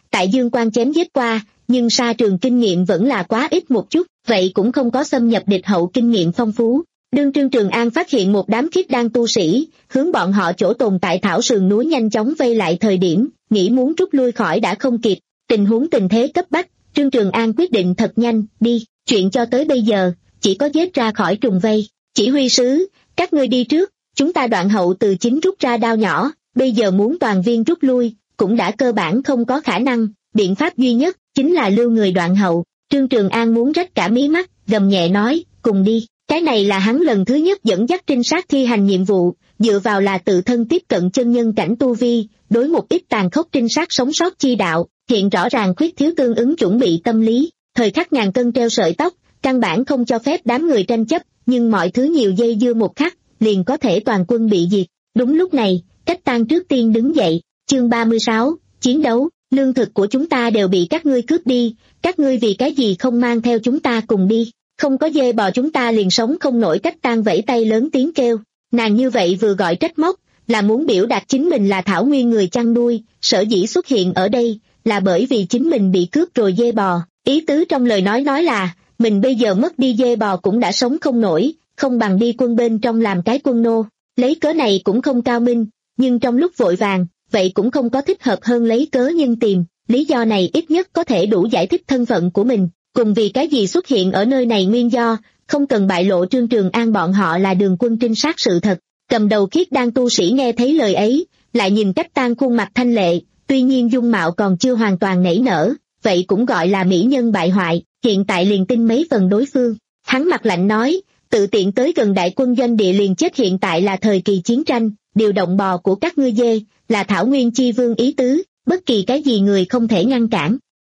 tại Dương Quan chém giết qua, nhưng sa trường kinh nghiệm vẫn là quá ít một chút, vậy cũng không có xâm nhập địch hậu kinh nghiệm phong phú. Đương Trương Trường An phát hiện một đám khiết đan tu sĩ, hướng bọn họ chỗ tồn tại thảo sườn núi nhanh chóng vây lại thời điểm, nghĩ muốn rút lui khỏi đã không kịp, tình huống tình thế cấp bách, Trương Trường An quyết định thật nhanh, đi, chuyện cho tới bây giờ, chỉ có giết ra khỏi trùng vây. Chỉ huy sứ, các ngươi đi trước, chúng ta đoạn hậu từ chính rút ra đao nhỏ, bây giờ muốn toàn viên rút lui, cũng đã cơ bản không có khả năng, biện pháp duy nhất, chính là lưu người đoạn hậu. Trương Trường An muốn rách cả mí mắt, gầm nhẹ nói, cùng đi. Cái này là hắn lần thứ nhất dẫn dắt trinh sát thi hành nhiệm vụ, dựa vào là tự thân tiếp cận chân nhân cảnh tu vi, đối một ít tàn khốc trinh sát sống sót chi đạo, hiện rõ ràng khuyết thiếu tương ứng chuẩn bị tâm lý, thời khắc ngàn cân treo sợi tóc, căn bản không cho phép đám người tranh chấp, nhưng mọi thứ nhiều dây dưa một khắc, liền có thể toàn quân bị diệt. Đúng lúc này, Cách Tan trước tiên đứng dậy, chương ba mươi sáu, chiến đấu, lương thực của chúng ta đều bị các ngươi cướp đi, các ngươi vì cái gì không mang theo chúng ta cùng đi? Không có dê bò chúng ta liền sống không nổi. Cách Tan vẫy tay lớn tiếng kêu, nàng như vậy vừa gọi trách móc, là muốn biểu đạt chính mình là thảo nguyên người chăn nuôi, sở dĩ xuất hiện ở đây, là bởi vì chính mình bị cướp rồi dê bò, ý tứ trong lời nói nói là, mình bây giờ mất đi dê bò cũng đã sống không nổi, không bằng đi quân bên trong làm cái quân nô, lấy cớ này cũng không cao minh, nhưng trong lúc vội vàng, vậy cũng không có thích hợp hơn lấy cớ nhân tìm, lý do này ít nhất có thể đủ giải thích thân phận của mình. Cùng vì cái gì xuất hiện ở nơi này nguyên do, không cần bại lộ Trương Trường An bọn họ là đường quân trinh sát sự thật. Cầm đầu khiết đan tu sĩ nghe thấy lời ấy, lại nhìn Cách Tan khuôn mặt thanh lệ, tuy nhiên dung mạo còn chưa hoàn toàn nảy nở, vậy cũng gọi là mỹ nhân bại hoại, hiện tại liền tin mấy phần đối phương. Hắn mặt lạnh nói, tự tiện tới gần đại quân doanh địa liền chết, hiện tại là thời kỳ chiến tranh, điều động bò của các ngươi dê, là thảo nguyên chi vương ý tứ, bất kỳ cái gì người không thể ngăn cản.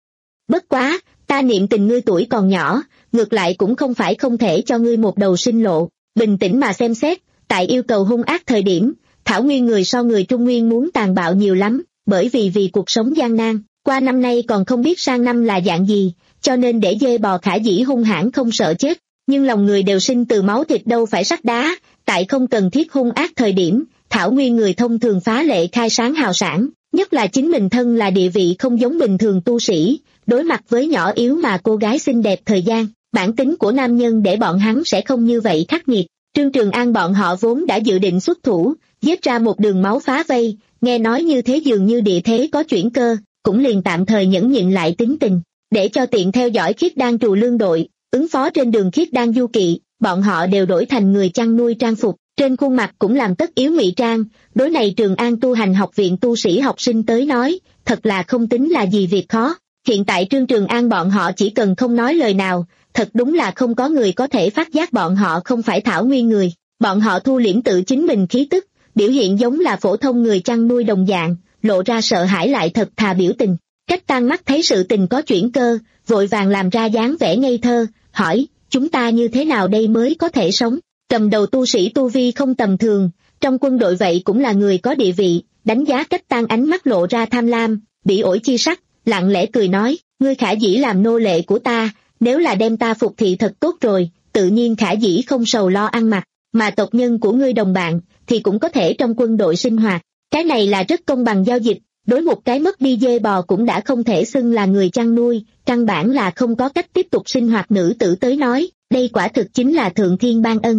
Bất quá, ta niệm tình ngươi tuổi còn nhỏ, ngược lại cũng không phải không thể cho ngươi một đầu sinh lộ, bình tĩnh mà xem xét, tại yêu cầu hung ác thời điểm, thảo nguyên người so người Trung Nguyên muốn tàn bạo nhiều lắm, bởi vì vì cuộc sống gian nan, qua năm nay còn không biết sang năm là dạng gì, cho nên để dê bò khả dĩ hung hãn không sợ chết, nhưng lòng người đều sinh từ máu thịt đâu phải sắt đá, tại không cần thiết hung ác thời điểm, thảo nguyên người thông thường phá lệ khai sáng hào sản, nhất là chính mình thân là địa vị không giống bình thường tu sĩ, đối mặt với nhỏ yếu mà cô gái xinh đẹp thời gian, bản tính của nam nhân để bọn hắn sẽ không như vậy khắc nghiệt. Trương Trường An bọn họ vốn đã dự định xuất thủ, giết ra một đường máu phá vây, nghe nói như thế dường như địa thế có chuyển cơ, cũng liền tạm thời nhẫn nhịn lại tính tình, để cho tiện theo dõi khiết đan trù lương đội, ứng phó trên đường khiết đan du kỵ, bọn họ đều đổi thành người chăn nuôi trang phục, trên khuôn mặt cũng làm tất yếu ngụy trang, đối này Trường An tu hành học viện tu sĩ học sinh tới nói, thật là không tính là gì việc khó. Hiện tại Trương Trường An bọn họ chỉ cần không nói lời nào, thật đúng là không có người có thể phát giác bọn họ không phải thảo nguyên người. Bọn họ thu liễm tự chính mình khí tức, biểu hiện giống là phổ thông người chăn nuôi đồng dạng, lộ ra sợ hãi lại thật thà biểu tình. Cách Tan mắt thấy sự tình có chuyển cơ, vội vàng làm ra dáng vẻ ngây thơ, hỏi, chúng ta như thế nào đây mới có thể sống? Cầm đầu tu sĩ tu vi không tầm thường, trong quân đội vậy cũng là người có địa vị, đánh giá Cách Tan ánh mắt lộ ra tham lam, bỉ ổi chi sắc, lặng lẽ cười nói, ngươi khả dĩ làm nô lệ của ta, nếu là đem ta phục thị thật tốt rồi, tự nhiên khả dĩ không sầu lo ăn mặc, mà tộc nhân của ngươi đồng bạn, thì cũng có thể trong quân đội sinh hoạt. Cái này là rất công bằng giao dịch, đối một cái mất đi dê bò cũng đã không thể xưng là người chăn nuôi, căn bản là không có cách tiếp tục sinh hoạt nữ tử tới nói, đây quả thực chính là thượng thiên ban ân.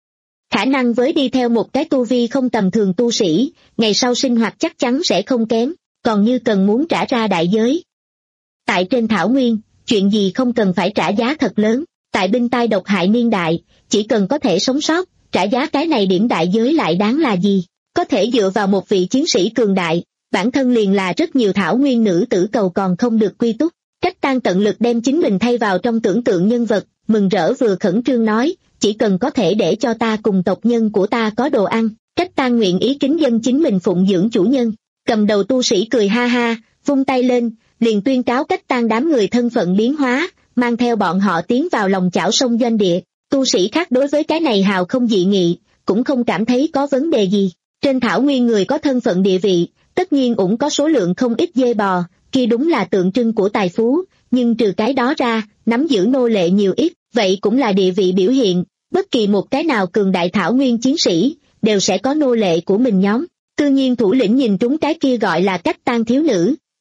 Khả năng với đi theo một cái tu vi không tầm thường tu sĩ, ngày sau sinh hoạt chắc chắn sẽ không kém, còn như cần muốn trả ra đại giới. Tại trên thảo nguyên, chuyện gì không cần phải trả giá thật lớn, tại binh tai độc hại niên đại, chỉ cần có thể sống sót, trả giá cái này điểm đại giới lại đáng là gì, có thể dựa vào một vị chiến sĩ cường đại, bản thân liền là rất nhiều thảo nguyên nữ tử cầu còn không được quy túc. Cách Tan tận lực đem chính mình thay vào trong tưởng tượng nhân vật, mừng rỡ vừa khẩn trương nói, chỉ cần có thể để cho ta cùng tộc nhân của ta có đồ ăn, Cách Tan nguyện ý kính dân chính mình phụng dưỡng chủ nhân. Cầm đầu tu sĩ cười ha ha, vung tay lên, liền tuyên cáo Cách Tan đám người thân phận biến hóa, mang theo bọn họ tiến vào lòng chảo sông doanh địa. Tu sĩ khác đối với cái này hào không dị nghị, cũng không cảm thấy có vấn đề gì. Trên thảo nguyên người có thân phận địa vị, tất nhiên cũng có số lượng không ít dê bò, kia đúng là tượng trưng của tài phú, nhưng trừ cái đó ra, nắm giữ nô lệ nhiều ít, vậy cũng là địa vị biểu hiện, bất kỳ một cái nào cường đại thảo nguyên chiến sĩ, đều sẽ có nô lệ của mình nhóm. Tự nhiên thủ lĩnh nhìn trúng cái kia gọi là Cách Tan thiếu nữ,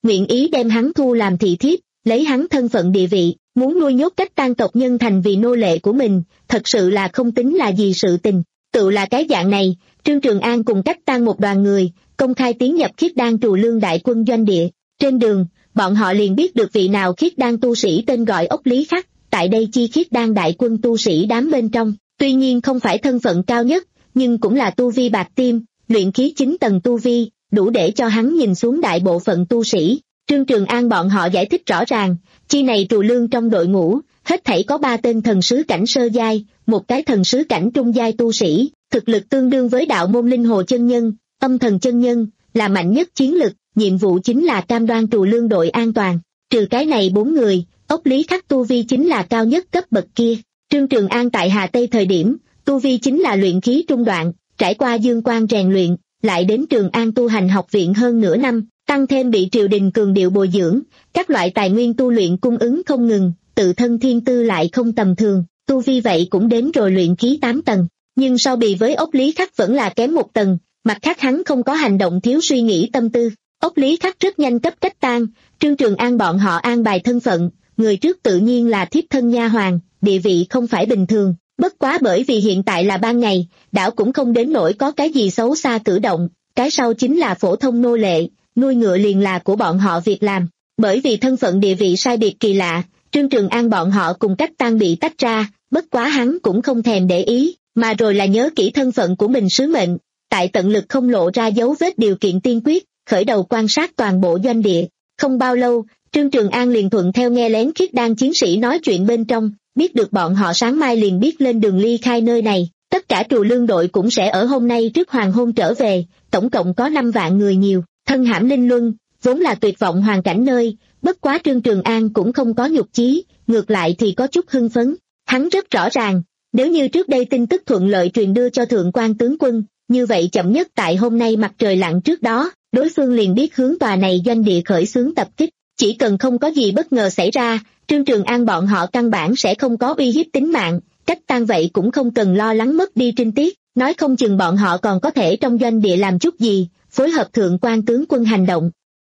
nguyện ý đem hắn thu làm thị thiếp, lấy hắn thân phận địa vị, muốn nuôi nhốt Cách Tang tộc nhân thành vì nô lệ của mình, thật sự là không tính là gì sự tình. Tự là cái dạng này, Trương Trường An cùng Cách Tang một đoàn người, công khai tiến nhập Khiết Đan Trù Lương đại quân doanh địa. Trên đường, bọn họ liền biết được vị nào Khiết Đan tu sĩ tên gọi Ốc Lý Khắc, tại đây chi Khiết Đan đại quân tu sĩ đám bên trong, tuy nhiên không phải thân phận cao nhất, nhưng cũng là tu vi bạc tim, luyện khí chín tầng tu vi, đủ để cho hắn nhìn xuống đại bộ phận tu sĩ. Trương Trường An bọn họ giải thích rõ ràng, chi này Trù Lương trong đội ngũ, hết thảy có ba tên thần sứ cảnh sơ giai, một cái thần sứ cảnh trung giai tu sĩ, thực lực tương đương với đạo môn Linh Hồ chân nhân, Âm Thần chân nhân, là mạnh nhất chiến lực, nhiệm vụ chính là cam đoan Trù Lương đội an toàn. Trừ cái này bốn người, Ốc Lý Khắc tu vi chính là cao nhất cấp bậc kia. Trương Trường An tại Hà Tây thời điểm, tu vi chính là luyện khí trung đoạn, trải qua dương quan rèn luyện, lại đến Trường An tu hành học viện hơn nửa năm, tăng thêm bị triều đình cường điệu bồi dưỡng, các loại tài nguyên tu luyện cung ứng không ngừng, tự thân thiên tư lại không tầm thường, tu vi vậy cũng đến rồi luyện khí tám tầng. Nhưng so bì với Ốc Lý Khắc vẫn là kém một tầng, mặt khác hắn không có hành động thiếu suy nghĩ tâm tư. Ốc Lý Khắc rất nhanh cấp Cách Tang, Trương Trường An bọn họ an bài thân phận, người trước tự nhiên là thiếp thân nha hoàn, địa vị không phải bình thường, bất quá bởi vì hiện tại là ban ngày, đảo cũng không đến nỗi có cái gì xấu xa cử động, cái sau chính là phổ thông nô lệ, nuôi ngựa liền là của bọn họ việc làm. Bởi vì thân phận địa vị sai biệt kỳ lạ, Trương Trường An bọn họ cùng Cách Tang bị tách ra, bất quá hắn cũng không thèm để ý, mà rồi là nhớ kỹ thân phận của mình sứ mệnh, tại tận lực không lộ ra dấu vết điều kiện tiên quyết, khởi đầu quan sát toàn bộ doanh địa. Không bao lâu, Trương Trường An liền thuận theo nghe lén Khiết Đan chiến sĩ nói chuyện bên trong, biết được bọn họ sáng mai liền biết lên đường ly khai nơi này, tất cả Trù Lương đội cũng sẽ ở hôm nay trước hoàng hôn trở về, tổng cộng có năm vạn người nhiều, thân hãm linh luân, vốn là tuyệt vọng hoàn cảnh nơi, bất quá Trương Trường An cũng không có nhục chí, ngược lại thì có chút hưng phấn. Hắn rất rõ ràng, nếu như trước đây tin tức thuận lợi truyền đưa cho thượng quan tướng quân, như vậy chậm nhất tại hôm nay mặt trời lặn trước đó, đối phương liền biết hướng tòa này doanh địa khởi xướng tập kích. Chỉ cần không có gì bất ngờ xảy ra, Trương Trường An bọn họ căn bản sẽ không có uy hiếp tính mạng, Cách Tang vậy cũng không cần lo lắng mất đi trinh tiết, nói không chừng bọn họ còn có thể trong doanh địa làm chút gì, phối hợp thượng quan tướng quân hành động.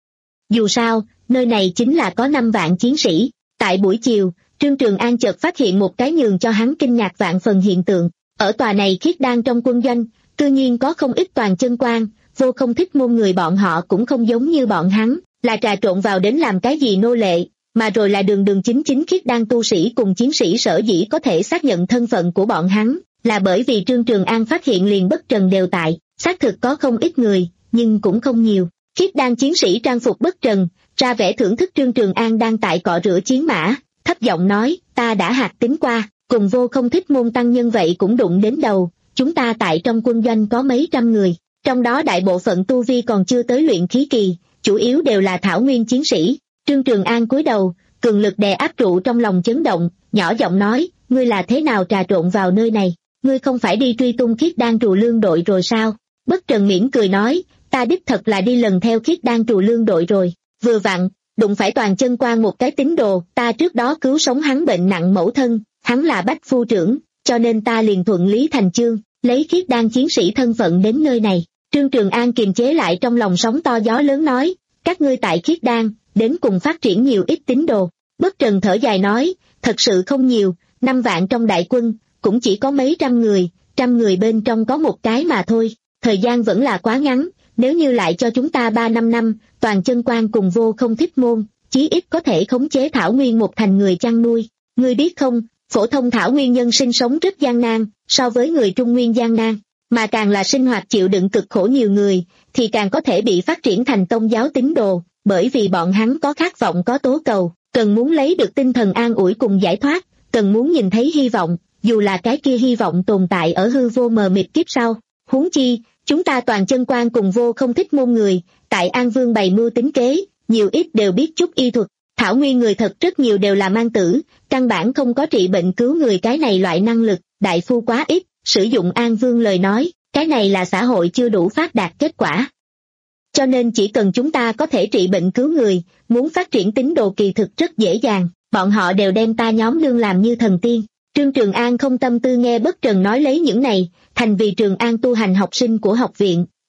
Dù sao, nơi này chính là có năm vạn chiến sĩ. Tại buổi chiều, Trương Trường An chợt phát hiện một cái nhường cho hắn kinh ngạc vạn phần hiện tượng. Ở tòa này Khiết Đan trong quân doanh, tự nhiên có không ít toàn chân quan, vô không thích môn người bọn họ cũng không giống như bọn hắn, là trà trộn vào đến làm cái gì nô lệ, mà rồi là đường đường chính chính Khiết Đan tu sĩ cùng chiến sĩ sở dĩ có thể xác nhận thân phận của bọn hắn, là bởi vì Trương Trường An phát hiện liền bất trần đều tại, xác thực có không ít người, nhưng cũng không nhiều. Khiết Đan chiến sĩ trang phục bất trần, ra vẻ thưởng thức Trương Trường An đang tại cọ rửa chiến mã, thấp giọng nói, ta đã hạt tính qua, cùng vô không thích môn tăng nhân vậy cũng đụng đến đầu, chúng ta tại trong quân doanh có mấy trăm người, trong đó đại bộ phận tu vi còn chưa tới luyện khí kỳ, chủ yếu đều là thảo nguyên chiến sĩ. Trương Trường An cúi đầu, cường lực đè áp trụ trong lòng chấn động, nhỏ giọng nói, ngươi là thế nào trà trộn vào nơi này, ngươi không phải đi truy tung Khiết Đan Trù Lương đội rồi sao? Bất Trần mỉm cười nói, ta đích thật là đi lần theo Khiết Đan Trù Lương đội rồi, vừa vặn, đụng phải toàn chân quan một cái tín đồ, ta trước đó cứu sống hắn bệnh nặng mẫu thân, hắn là bách phu trưởng, cho nên ta liền thuận lý thành chương, lấy Khiết Đan chiến sĩ thân phận đến nơi này. Trương Trường An kiềm chế lại trong lòng sóng to gió lớn nói, các ngươi tại Khiết Đan, đến cùng phát triển nhiều ít tín đồ. Bất Trần thở dài nói, thật sự không nhiều, năm vạn trong đại quân, cũng chỉ có mấy trăm người, trăm người bên trong có một cái mà thôi, thời gian vẫn là quá ngắn, nếu như lại cho chúng ta ba năm năm, toàn chân quan cùng vô không thích môn, chí ít có thể khống chế thảo nguyên một thành người chăn nuôi. Ngươi biết không, phổ thông thảo nguyên nhân sinh sống rất gian nan, so với người trung nguyên gian nan, mà càng là sinh hoạt chịu đựng cực khổ nhiều người, thì càng có thể bị phát triển thành tôn giáo tín đồ, bởi vì bọn hắn có khát vọng có tố cầu, cần muốn lấy được tinh thần an ủi cùng giải thoát, cần muốn nhìn thấy hy vọng, dù là cái kia hy vọng tồn tại ở hư vô mờ mịt kiếp sau. Huống chi, chúng ta toàn chân quan cùng vô không thích môn người, tại An Vương bày mưu tính kế, nhiều ít đều biết chút y thuật, thảo nguyên người thật rất nhiều đều là mang tử, căn bản không có trị bệnh cứu người cái này loại năng lực, đại phu quá ít, sử dụng An Vương lời nói, cái này là xã hội chưa đủ phát đạt kết quả. Cho nên chỉ cần chúng ta có thể trị bệnh cứu người, muốn phát triển tín đồ kỳ thực rất dễ dàng, bọn họ đều đem ta nhóm đương làm như thần tiên. Trương Trường An không tâm tư nghe Bất Trần nói lấy những này, thành vì Trường An tu hành học sinh của học viện,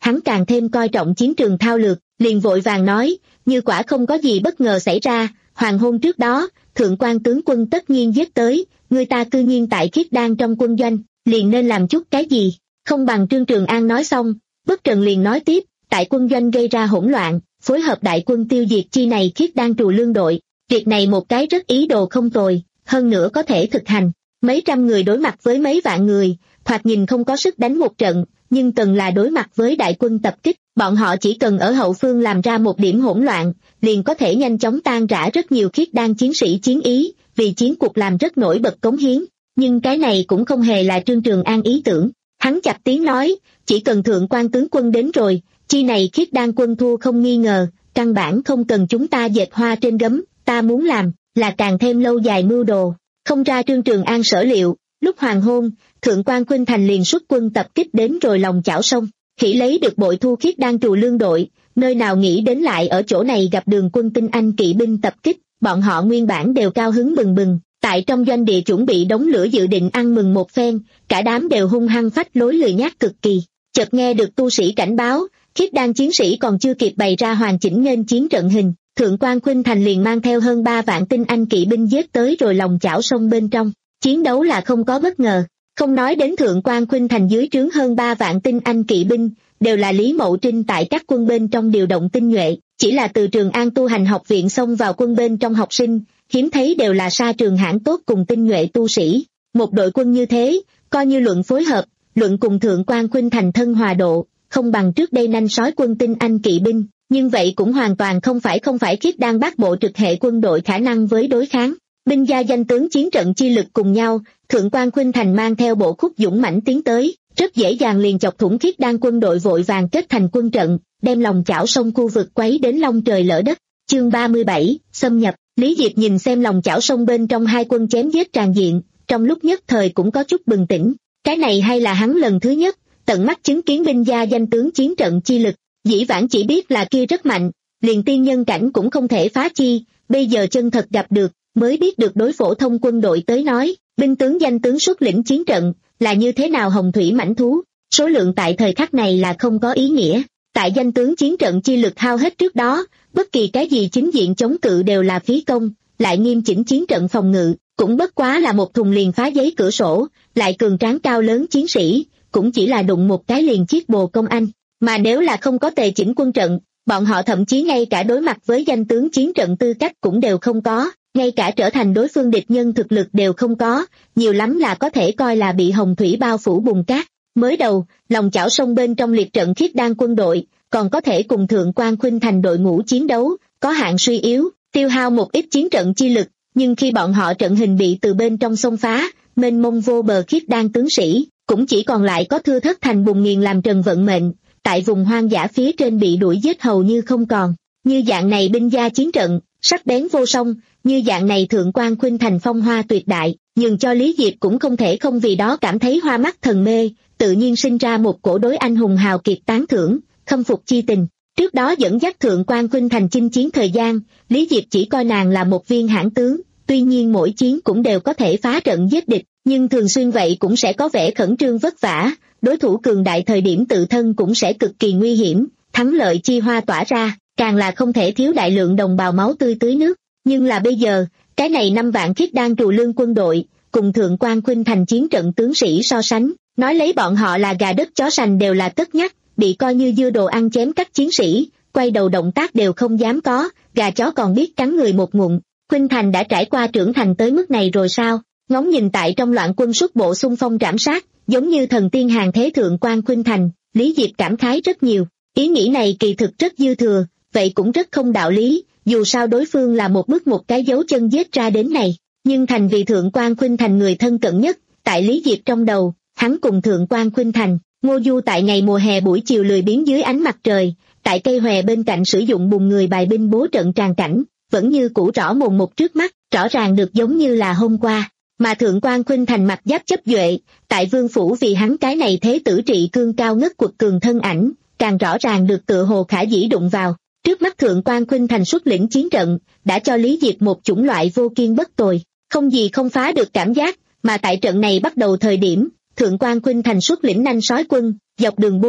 hắn càng thêm coi trọng chiến trường thao lược, liền vội vàng nói, như quả không có gì bất ngờ xảy ra, hoàng hôn trước đó, thượng quan tướng quân tất nhiên giết tới, người ta cư nhiên tại Khiết Đan trong quân doanh, liền nên làm chút cái gì, không bằng Trương Trường An nói xong, Bất Trần liền nói tiếp, tại quân doanh gây ra hỗn loạn, phối hợp đại quân tiêu diệt chi này Khiết Đan trù lương đội, việc này một cái rất ý đồ không tồi, hơn nữa có thể thực hành, mấy trăm người đối mặt với mấy vạn người, thoạt nhìn không có sức đánh một trận, nhưng cần là đối mặt với đại quân tập kích, bọn họ chỉ cần ở hậu phương làm ra một điểm hỗn loạn, liền có thể nhanh chóng tan rã rất nhiều Khiết Đan chiến sĩ chiến ý, vì chiến cuộc làm rất nổi bật cống hiến, nhưng cái này cũng không hề là Trương Trường An ý tưởng, hắn chặt tiếng nói, chỉ cần thượng quan tướng quân đến rồi, chi này Khiết Đan quân thua không nghi ngờ, căn bản không cần chúng ta dệt hoa trên gấm, ta muốn làm, là càng thêm lâu dài mưu đồ, không ra Trương Trường An sở liệu, lúc hoàng hôn, thượng quan Khuynh Thành liền xuất quân tập kích đến rồi lòng chảo sông, khỉ lấy được bội thu Khiết Đan trù lương đội, nơi nào nghĩ đến lại ở chỗ này gặp đường quân tinh anh kỵ binh tập kích, bọn họ nguyên bản đều cao hứng bừng bừng, tại trong doanh địa chuẩn bị đống lửa dự định ăn mừng một phen, cả đám đều hung hăng phách lối lười nhác cực kỳ, chợt nghe được tu sĩ cảnh báo, Khiết Đan chiến sĩ còn chưa kịp bày ra hoàn chỉnh nên chiến trận hình, thượng quan Khuynh Thành liền mang theo hơn ba vạn tinh anh kỵ binh giết tới rồi lòng chảo sông bên trong, chiến đấu là không có bất ngờ. Không nói đến thượng quan Khuynh Thành dưới trướng hơn ba vạn tinh anh kỵ binh, đều là Lý Mậu Trinh tại các quân bên trong điều động tinh nhuệ, chỉ là từ Trường An tu hành học viện xông vào quân bên trong học sinh, hiếm thấy đều là sa trường hãn tốt cùng tinh nhuệ tu sĩ. Một đội quân như thế, coi như luận phối hợp, luận cùng thượng quan Khuynh Thành thân hòa độ, không bằng trước đây nanh sói quân tinh anh kỵ binh, nhưng vậy cũng hoàn toàn không phải không phải Khiết Đan bát bộ trực hệ quân đội khả năng với đối kháng. Binh gia danh tướng chiến trận chi lực cùng nhau, thượng quan Khuynh Thành mang theo bộ khúc dũng mãnh tiến tới, rất dễ dàng liền chọc thủng Khiết Đan quân đội vội vàng kết thành quân trận, đem lòng chảo sông khu vực quấy đến long trời lở đất. Chương ba mươi bảy, xâm nhập. Lý Diệp nhìn xem lòng chảo sông bên trong hai quân chém giết tràn diện, trong lúc nhất thời cũng có chút bừng tỉnh, cái này hay là hắn lần thứ nhất tận mắt chứng kiến binh gia danh tướng chiến trận chi lực, dĩ vãng chỉ biết là kia rất mạnh, liền tiên nhân cảnh cũng không thể phá chi, bây giờ chân thật gặp được, mới biết được đối phổ thông quân đội tới nói, binh tướng danh tướng xuất lĩnh chiến trận, là như thế nào hồng thủy mãnh thú, số lượng tại thời khắc này là không có ý nghĩa, tại danh tướng chiến trận chi lực hao hết trước đó, bất kỳ cái gì chính diện chống cự đều là phí công, lại nghiêm chỉnh chiến trận phòng ngự, cũng bất quá là một thùng liền phá giấy cửa sổ, lại cường tráng cao lớn chiến sĩ, cũng chỉ là đụng một cái liền chiết bồ công anh, mà nếu là không có tề chỉnh quân trận, bọn họ thậm chí ngay cả đối mặt với danh tướng chiến trận tư cách cũng đều không có, ngay cả trở thành đối phương địch nhân thực lực đều không có, nhiều lắm là có thể coi là bị hồng thủy bao phủ bùn cát. Mới đầu, lòng chảo sông bên trong liệt trận Khiết Đan quân đội, còn có thể cùng thượng quan Khuynh Thành đội ngũ chiến đấu, có hạn suy yếu, tiêu hao một ít chiến trận chi lực, nhưng khi bọn họ trận hình bị từ bên trong xông phá, mênh mông vô bờ Khiết Đan tướng sĩ, cũng chỉ còn lại có thưa thất thành bùn nghiền làm trần vận mệnh, tại vùng hoang dã phía trên bị đuổi giết hầu như không còn. Như dạng này binh gia chiến trận, sắc bén vô song, như dạng này thượng quan Khuynh Thành phong hoa tuyệt đại, nhưng cho Lý Diệp cũng không thể không vì đó cảm thấy hoa mắt thần mê, tự nhiên sinh ra một cổ đối anh hùng hào kiệt tán thưởng, khâm phục chi tình. Trước đó dẫn dắt thượng quan Khuynh Thành chinh chiến thời gian, Lý Diệp chỉ coi nàng là một viên hãn tướng, tuy nhiên mỗi chiến cũng đều có thể phá trận giết địch, nhưng thường xuyên vậy cũng sẽ có vẻ khẩn trương vất vả, đối thủ cường đại thời điểm tự thân cũng sẽ cực kỳ nguy hiểm, thắng lợi chi hoa tỏa ra, càng là không thể thiếu đại lượng đồng bào máu tươi tưới nước. Nhưng là bây giờ, cái này năm vạn Khiết Đan trù lương quân đội, cùng thượng quan Khuynh Thành chiến trận tướng sĩ so sánh, nói lấy bọn họ là gà đất chó sành đều là tất nhắc, bị coi như dưa đồ ăn chém các chiến sĩ, quay đầu động tác đều không dám có, gà chó còn biết cắn người một ngụm. Khuynh Thành đã trải qua trưởng thành tới mức này rồi sao? Ngóng nhìn tại trong loạn quân xuất bộ xung phong trảm sát, giống như thần tiên hàng thế thượng quan Khuynh Thành, Lý Diệp cảm khái rất nhiều. Ý nghĩ này kỳ thực rất dư thừa, vậy cũng rất không đạo lý, dù sao đối phương là một bước một cái dấu chân giết ra đến này, nhưng thành vì thượng quan Khuynh Thành người thân cận nhất, tại Lý Diệp trong đầu, hắn cùng thượng quan Khuynh Thành, ngô du tại ngày mùa hè buổi chiều lười biếng dưới ánh mặt trời, tại cây hòe bên cạnh sử dụng bùn người bài binh bố trận tràn cảnh, vẫn như cũ rõ mồn một trước mắt, rõ ràng được giống như là hôm qua. Mà thượng quan Khuynh Thành mặt giáp chấp duệ, tại vương phủ vì hắn cái này thế tử trị cương cao ngất quật cường thân ảnh, càng rõ ràng được tựa hồ khả dĩ đụng vào. Trước mắt thượng quan Khuynh Thành xuất lĩnh chiến trận, đã cho Lý Diệp một chủng loại vô kiên bất tồi, không gì không phá được cảm giác, mà tại trận này bắt đầu thời điểm, thượng quan Khuynh Thành xuất lĩnh nanh sói quân, dọc đường buôn tập,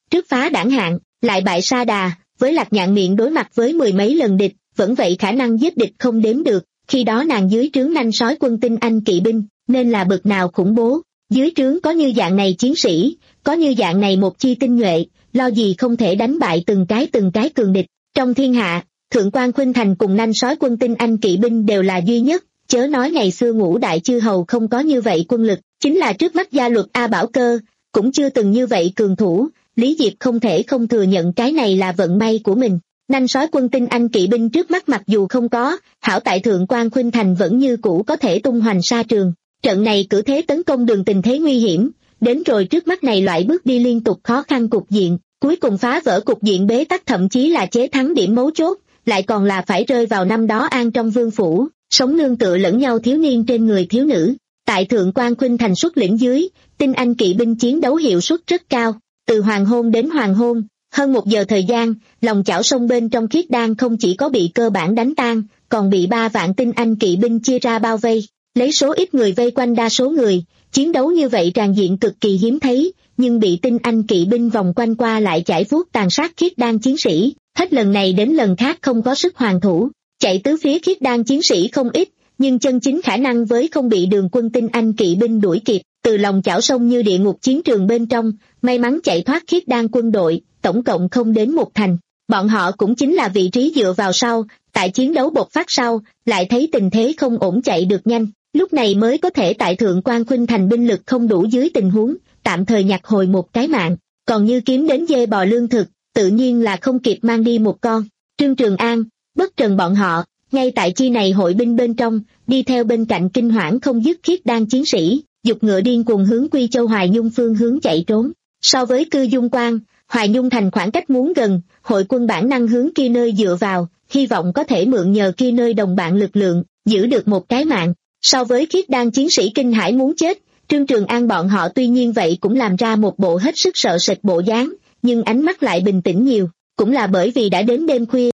trước phá đảng hạn, lại bại Sa Đà, với Lạc Nhạn miệng đối mặt với mười mấy lần địch, vẫn vậy khả năng giết địch không đếm được, khi đó nàng dưới trướng nanh sói quân tinh anh kỵ binh, nên là bực nào khủng bố. Dưới trướng có như dạng này chiến sĩ, có như dạng này một chi tinh nhuệ, lo gì không thể đánh bại từng cái từng cái cường địch. Trong thiên hạ, Thượng quan Khuynh Thành cùng nanh sói quân tinh anh kỵ binh đều là duy nhất, chớ nói ngày xưa ngũ đại chư hầu không có như vậy quân lực, chính là trước mắt gia luật A Bảo Cơ, cũng chưa từng như vậy cường thủ. Lý Diệp không thể không thừa nhận cái này là vận may của mình. Nanh sói quân tinh anh kỵ binh trước mắt mặc dù không có, hảo tại Thượng quan Khuynh Thành vẫn như cũ có thể tung hoành sa trường. Trận này cử thế tấn công đường tình thế nguy hiểm, đến rồi trước mắt này loại bước đi liên tục khó khăn cục diện, cuối cùng phá vỡ cục diện bế tắc thậm chí là chế thắng điểm mấu chốt, lại còn là phải rơi vào năm đó an trong vương phủ, sống nương tựa lẫn nhau thiếu niên trên người thiếu nữ. Tại Thượng quan Khuynh Thành xuất lĩnh dưới, tinh anh kỵ binh chiến đấu hiệu suất rất cao, từ hoàng hôn đến hoàng hôn, hơn một giờ thời gian, lòng chảo sông bên trong Khiết Đan không chỉ có bị cơ bản đánh tan, còn bị ba vạn tinh anh kỵ binh chia ra bao vây, lấy số ít người vây quanh đa số người, chiến đấu như vậy tràn diện cực kỳ hiếm thấy, nhưng bị tinh anh kỵ binh vòng quanh qua lại chải vuốt tàn sát Khiết Đan chiến sĩ, hết lần này đến lần khác không có sức hoàn thủ, chạy tứ phía Khiết Đan chiến sĩ không ít, nhưng chân chính khả năng với không bị đường quân tinh anh kỵ binh đuổi kịp, từ lòng chảo sông như địa ngục chiến trường bên trong, may mắn chạy thoát Khiết Đan quân đội, tổng cộng không đến một thành. Bọn họ cũng chính là vị trí dựa vào sau, tại chiến đấu bộc phát sau, lại thấy tình thế không ổn chạy được nhanh, lúc này mới có thể tại Thượng quan Khuynh Thành binh lực không đủ dưới tình huống, tạm thời nhặt hồi một cái mạng, còn như kiếm đến dê bò lương thực, tự nhiên là không kịp mang đi một con. Trương Trường An, Bất Trần bọn họ, ngay tại chi này hội binh bên trong, đi theo bên cạnh kinh hoảng không dứt Khiết Đan chiến sĩ, dục ngựa điên cuồng hướng Quy Châu Hoài Nhung phương hướng chạy trốn. So với Cư Dung Quan, Hoài Nhung thành khoảng cách muốn gần, hội quân bản năng hướng kia nơi dựa vào, hy vọng có thể mượn nhờ kia nơi đồng bạn lực lượng, giữ được một cái mạng. So với Khiết Đan chiến sĩ kinh hãi muốn chết, Trương Trường An bọn họ tuy nhiên vậy cũng làm ra một bộ hết sức sợ sệt bộ dáng, nhưng ánh mắt lại bình tĩnh nhiều, cũng là bởi vì đã đến đêm khuya.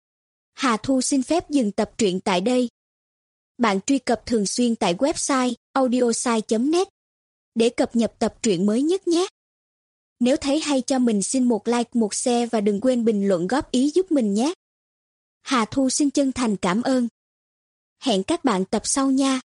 Hà Thu xin phép dừng tập truyện tại đây. Bạn truy cập thường xuyên tại website audiosai chấm net để cập nhật tập truyện mới nhất nhé. Nếu thấy hay cho mình xin một like, một share và đừng quên bình luận góp ý giúp mình nhé. Hà Thu xin chân thành cảm ơn. Hẹn các bạn tập sau nha.